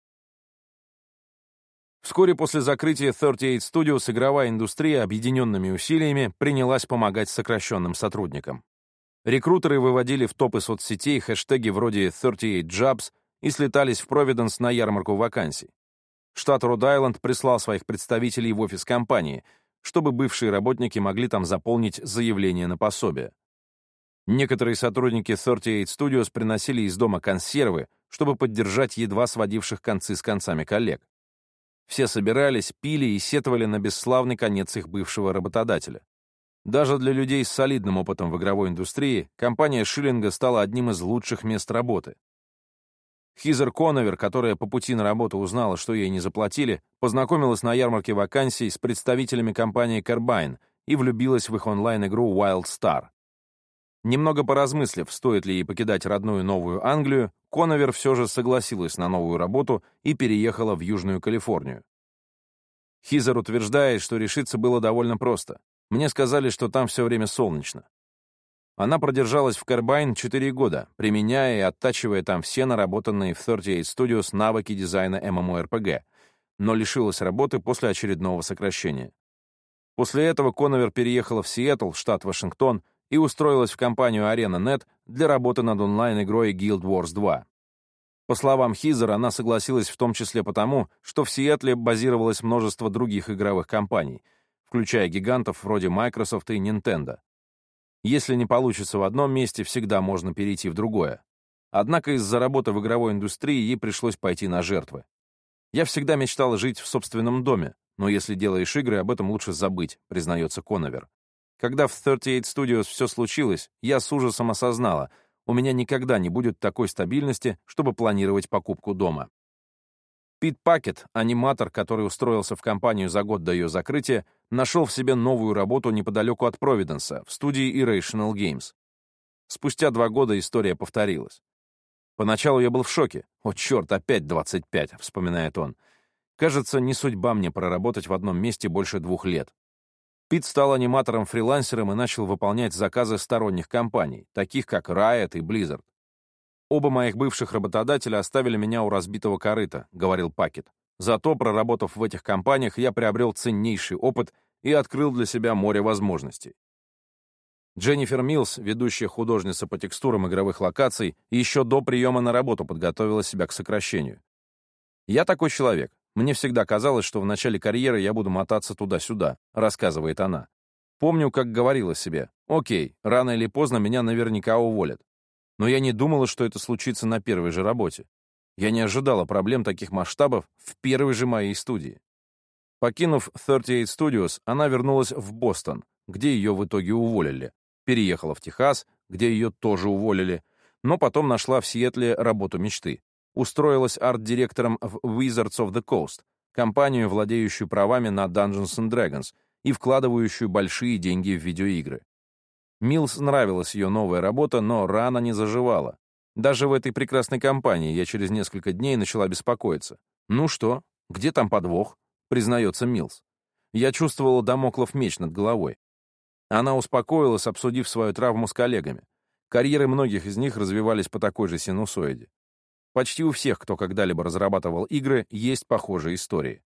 Вскоре после закрытия тридцать восемь Studios игровая индустрия объединенными усилиями принялась помогать сокращенным сотрудникам. Рекрутеры выводили в топы соцсетей хэштеги вроде тридцать восемь Jobs и слетались в Провиденс на ярмарку вакансий. Штат Род-Айленд прислал своих представителей в офис компании, чтобы бывшие работники могли там заполнить заявление на пособие. Некоторые сотрудники тридцать восемь Studios приносили из дома консервы, чтобы поддержать едва сводивших концы с концами коллег. Все собирались, пили и сетовали на бесславный конец их бывшего работодателя. Даже для людей с солидным опытом в игровой индустрии компания Шиллинга стала одним из лучших мест работы. Хизер Коновер, которая по пути на работу узнала, что ей не заплатили, познакомилась на ярмарке вакансий с представителями компании Carbine и влюбилась в их онлайн-игру Wild Star. Немного поразмыслив, стоит ли ей покидать родную Новую Англию, Коновер все же согласилась на новую работу и переехала в Южную Калифорнию. Хизер утверждает, что решиться было довольно просто. «Мне сказали, что там все время солнечно». Она продержалась в Carbine четыре года, применяя и оттачивая там все наработанные в тридцать восемь Studios навыки дизайна MMORPG, но лишилась работы после очередного сокращения. После этого Коновер переехала в Сиэтл, штат Вашингтон, и устроилась в компанию Arena точка нет для работы над онлайн-игрой Guild Wars два. По словам Хизер, она согласилась в том числе потому, что в Сиэтле базировалось множество других игровых компаний, включая гигантов вроде Microsoft и Nintendo. Если не получится в одном месте, всегда можно перейти в другое. Однако из-за работы в игровой индустрии ей пришлось пойти на жертвы. «Я всегда мечтала жить в собственном доме, но если делаешь игры, об этом лучше забыть», признается Коновер. «Когда в тридцать восемь Studios все случилось, я с ужасом осознала, у меня никогда не будет такой стабильности, чтобы планировать покупку дома». Пит Пакет, аниматор, который устроился в компанию за год до ее закрытия, нашел в себе новую работу неподалеку от Провиденса, в студии Irrational Games. Спустя два года история повторилась. Поначалу я был в шоке. «О, черт, опять двадцать пять», — вспоминает он. «Кажется, не судьба мне проработать в одном месте больше двух лет». Пит стал аниматором-фрилансером и начал выполнять заказы сторонних компаний, таких как Riot и Blizzard. «Оба моих бывших работодателя оставили меня у разбитого корыта», — говорил Пакет. «Зато, проработав в этих компаниях, я приобрел ценнейший опыт и открыл для себя море возможностей». Дженнифер Милс, ведущая художница по текстурам игровых локаций, еще до приема на работу подготовила себя к сокращению. «Я такой человек. Мне всегда казалось, что в начале карьеры я буду мотаться туда-сюда», — рассказывает она. «Помню, как говорила себе: окей, рано или поздно меня наверняка уволят. Но я не думала, что это случится на первой же работе. Я не ожидала проблем таких масштабов в первой же моей студии». Покинув тридцать восемь Studios, она вернулась в Бостон, где ее в итоге уволили, переехала в Техас, где ее тоже уволили, но потом нашла в Сиэтле работу мечты. Устроилась арт-директором в Wizards of the Coast, компанию, владеющую правами на Dungeons and Dragons и вкладывающую большие деньги в видеоигры. Милс нравилась ее новая работа, но рана не заживала. Даже в этой прекрасной компании я через несколько дней начала беспокоиться. «Ну что, где там подвох?» — признается Милс. Я чувствовала дамоклов меч над головой. Она успокоилась, обсудив свою травму с коллегами. Карьеры многих из них развивались по такой же синусоиде. Почти у всех, кто когда-либо разрабатывал игры, есть похожие истории.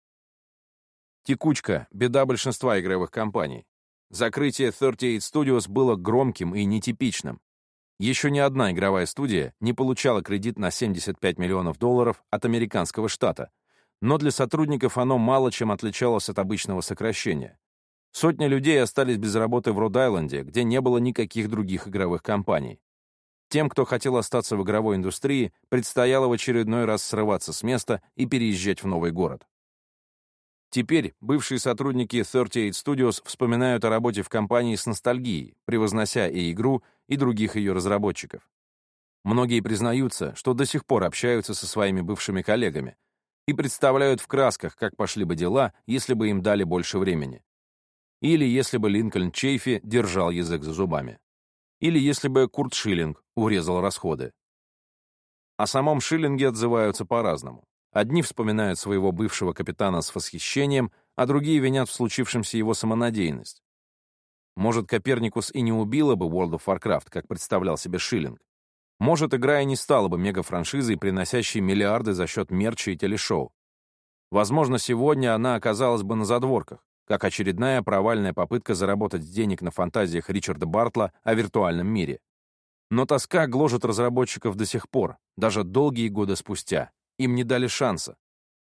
Текучка — беда большинства игровых компаний. Закрытие тридцать восемь Studios было громким и нетипичным. Еще ни одна игровая студия не получала кредит на семьдесят пять миллионов долларов от американского штата, но для сотрудников оно мало чем отличалось от обычного сокращения. Сотни людей остались без работы в Род-Айленде, где не было никаких других игровых компаний. Тем, кто хотел остаться в игровой индустрии, предстояло в очередной раз срываться с места и переезжать в новый город. Теперь бывшие сотрудники тридцать восемь Studios вспоминают о работе в компании с ностальгией, превознося и игру, и других ее разработчиков. Многие признаются, что до сих пор общаются со своими бывшими коллегами и представляют в красках, как пошли бы дела, если бы им дали больше времени. Или если бы Линкольн Чейфи держал язык за зубами. Или если бы Курт Шиллинг урезал расходы. О самом Шиллинге отзываются по-разному. Одни вспоминают своего бывшего капитана с восхищением, а другие винят в случившемся его самонадеянность. Может, Коперникус и не убила бы World of Warcraft, как представлял себе Шиллинг. Может, игра и не стала бы мегафраншизой, приносящей миллиарды за счет мерча и телешоу. Возможно, сегодня она оказалась бы на задворках, как очередная провальная попытка заработать денег на фантазиях Ричарда Бартла о виртуальном мире. Но тоска гложет разработчиков до сих пор, даже долгие годы спустя. Им не дали шанса.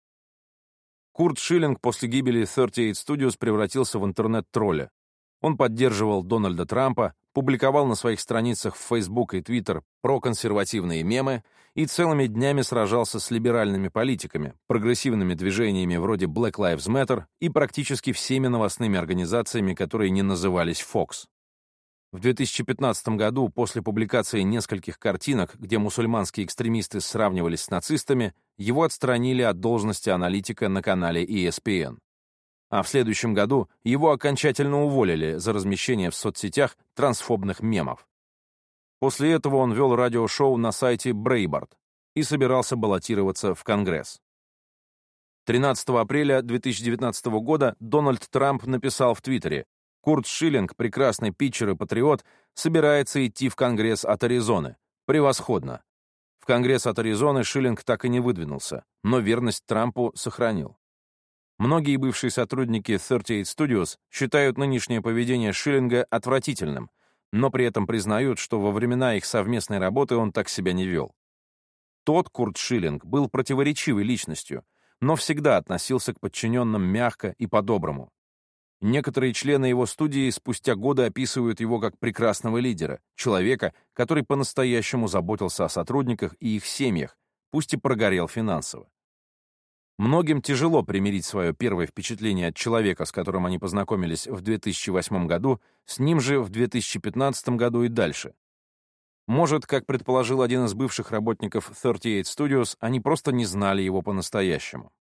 Курт Шиллинг после гибели тридцать восемь Studios превратился в интернет-тролля. Он поддерживал Дональда Трампа, публиковал на своих страницах в Facebook и Twitter проконсервативные мемы и целыми днями сражался с либеральными политиками, прогрессивными движениями вроде Black Lives Matter и практически всеми новостными организациями, которые не назывались Fox. В две тысячи пятнадцатом году, после публикации нескольких картинок, где мусульманские экстремисты сравнивались с нацистами, его отстранили от должности аналитика на канале и эс пи эн. А в следующем году его окончательно уволили за размещение в соцсетях трансфобных мемов. После этого он вел радиошоу на сайте Breitbart и собирался баллотироваться в Конгресс. тринадцатого апреля две тысячи девятнадцатого года Дональд Трамп написал в Твиттере: «Курт Шиллинг, прекрасный питчер и патриот, собирается идти в Конгресс от Аризоны. Превосходно». В Конгресс от Аризоны Шиллинг так и не выдвинулся, но верность Трампу сохранил. Многие бывшие сотрудники тридцать восемь Studios считают нынешнее поведение Шиллинга отвратительным, но при этом признают, что во времена их совместной работы он так себя не вел. Тот Курт Шиллинг был противоречивой личностью, но всегда относился к подчиненным мягко и по-доброму. Некоторые члены его студии спустя годы описывают его как прекрасного лидера, человека, который по-настоящему заботился о сотрудниках и их семьях, пусть и прогорел финансово. Многим тяжело примирить свое первое впечатление от человека, с которым они познакомились в две тысячи восьмом году, с ним же в две тысячи пятнадцатом году и дальше. Может, как предположил один из бывших работников тридцать восемь Studios, они просто не знали его по-настоящему.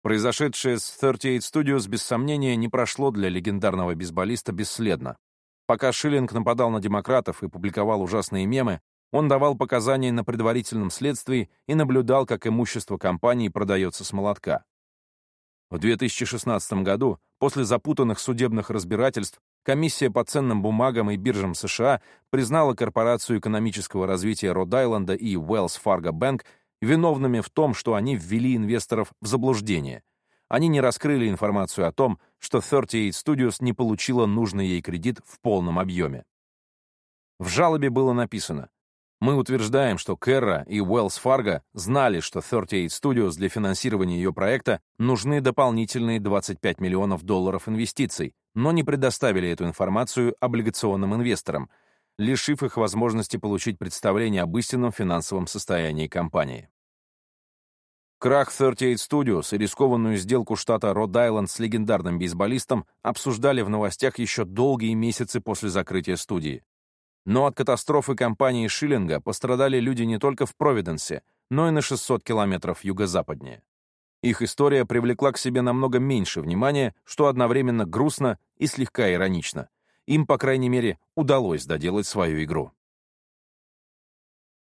Произошедшее с тридцать восемь Studios без сомнения не прошло для легендарного бейсболиста бесследно. Пока Шиллинг нападал на демократов и публиковал ужасные мемы, он давал показания на предварительном следствии и наблюдал, как имущество компании продается с молотка. В две тысячи шестнадцатом году, после запутанных судебных разбирательств, Комиссия по ценным бумагам и биржам США признала Корпорацию экономического развития Род-Айленда и Wells Fargo Bank виновными в том, что они ввели инвесторов в заблуждение. Они не раскрыли информацию о том, что тридцать восемь Studios не получила нужный ей кредит в полном объеме. В жалобе было написано: «Мы утверждаем, что Керра и Wells Fargo знали, что тридцать восемь Studios для финансирования ее проекта нужны дополнительные двадцать пять миллионов долларов инвестиций, но не предоставили эту информацию облигационным инвесторам, лишив их возможности получить представление об истинном финансовом состоянии компании». Крах тридцать восемь Studios и рискованную сделку штата Род-Айленд с легендарным бейсболистом обсуждали в новостях еще долгие месяцы после закрытия студии. Но от катастрофы компании Шиллинга пострадали люди не только в Провиденсе, но и на шестьсот километров юго-западнее. Их история привлекла к себе намного меньше внимания, что одновременно грустно и слегка иронично. Им, по крайней мере, удалось доделать свою игру.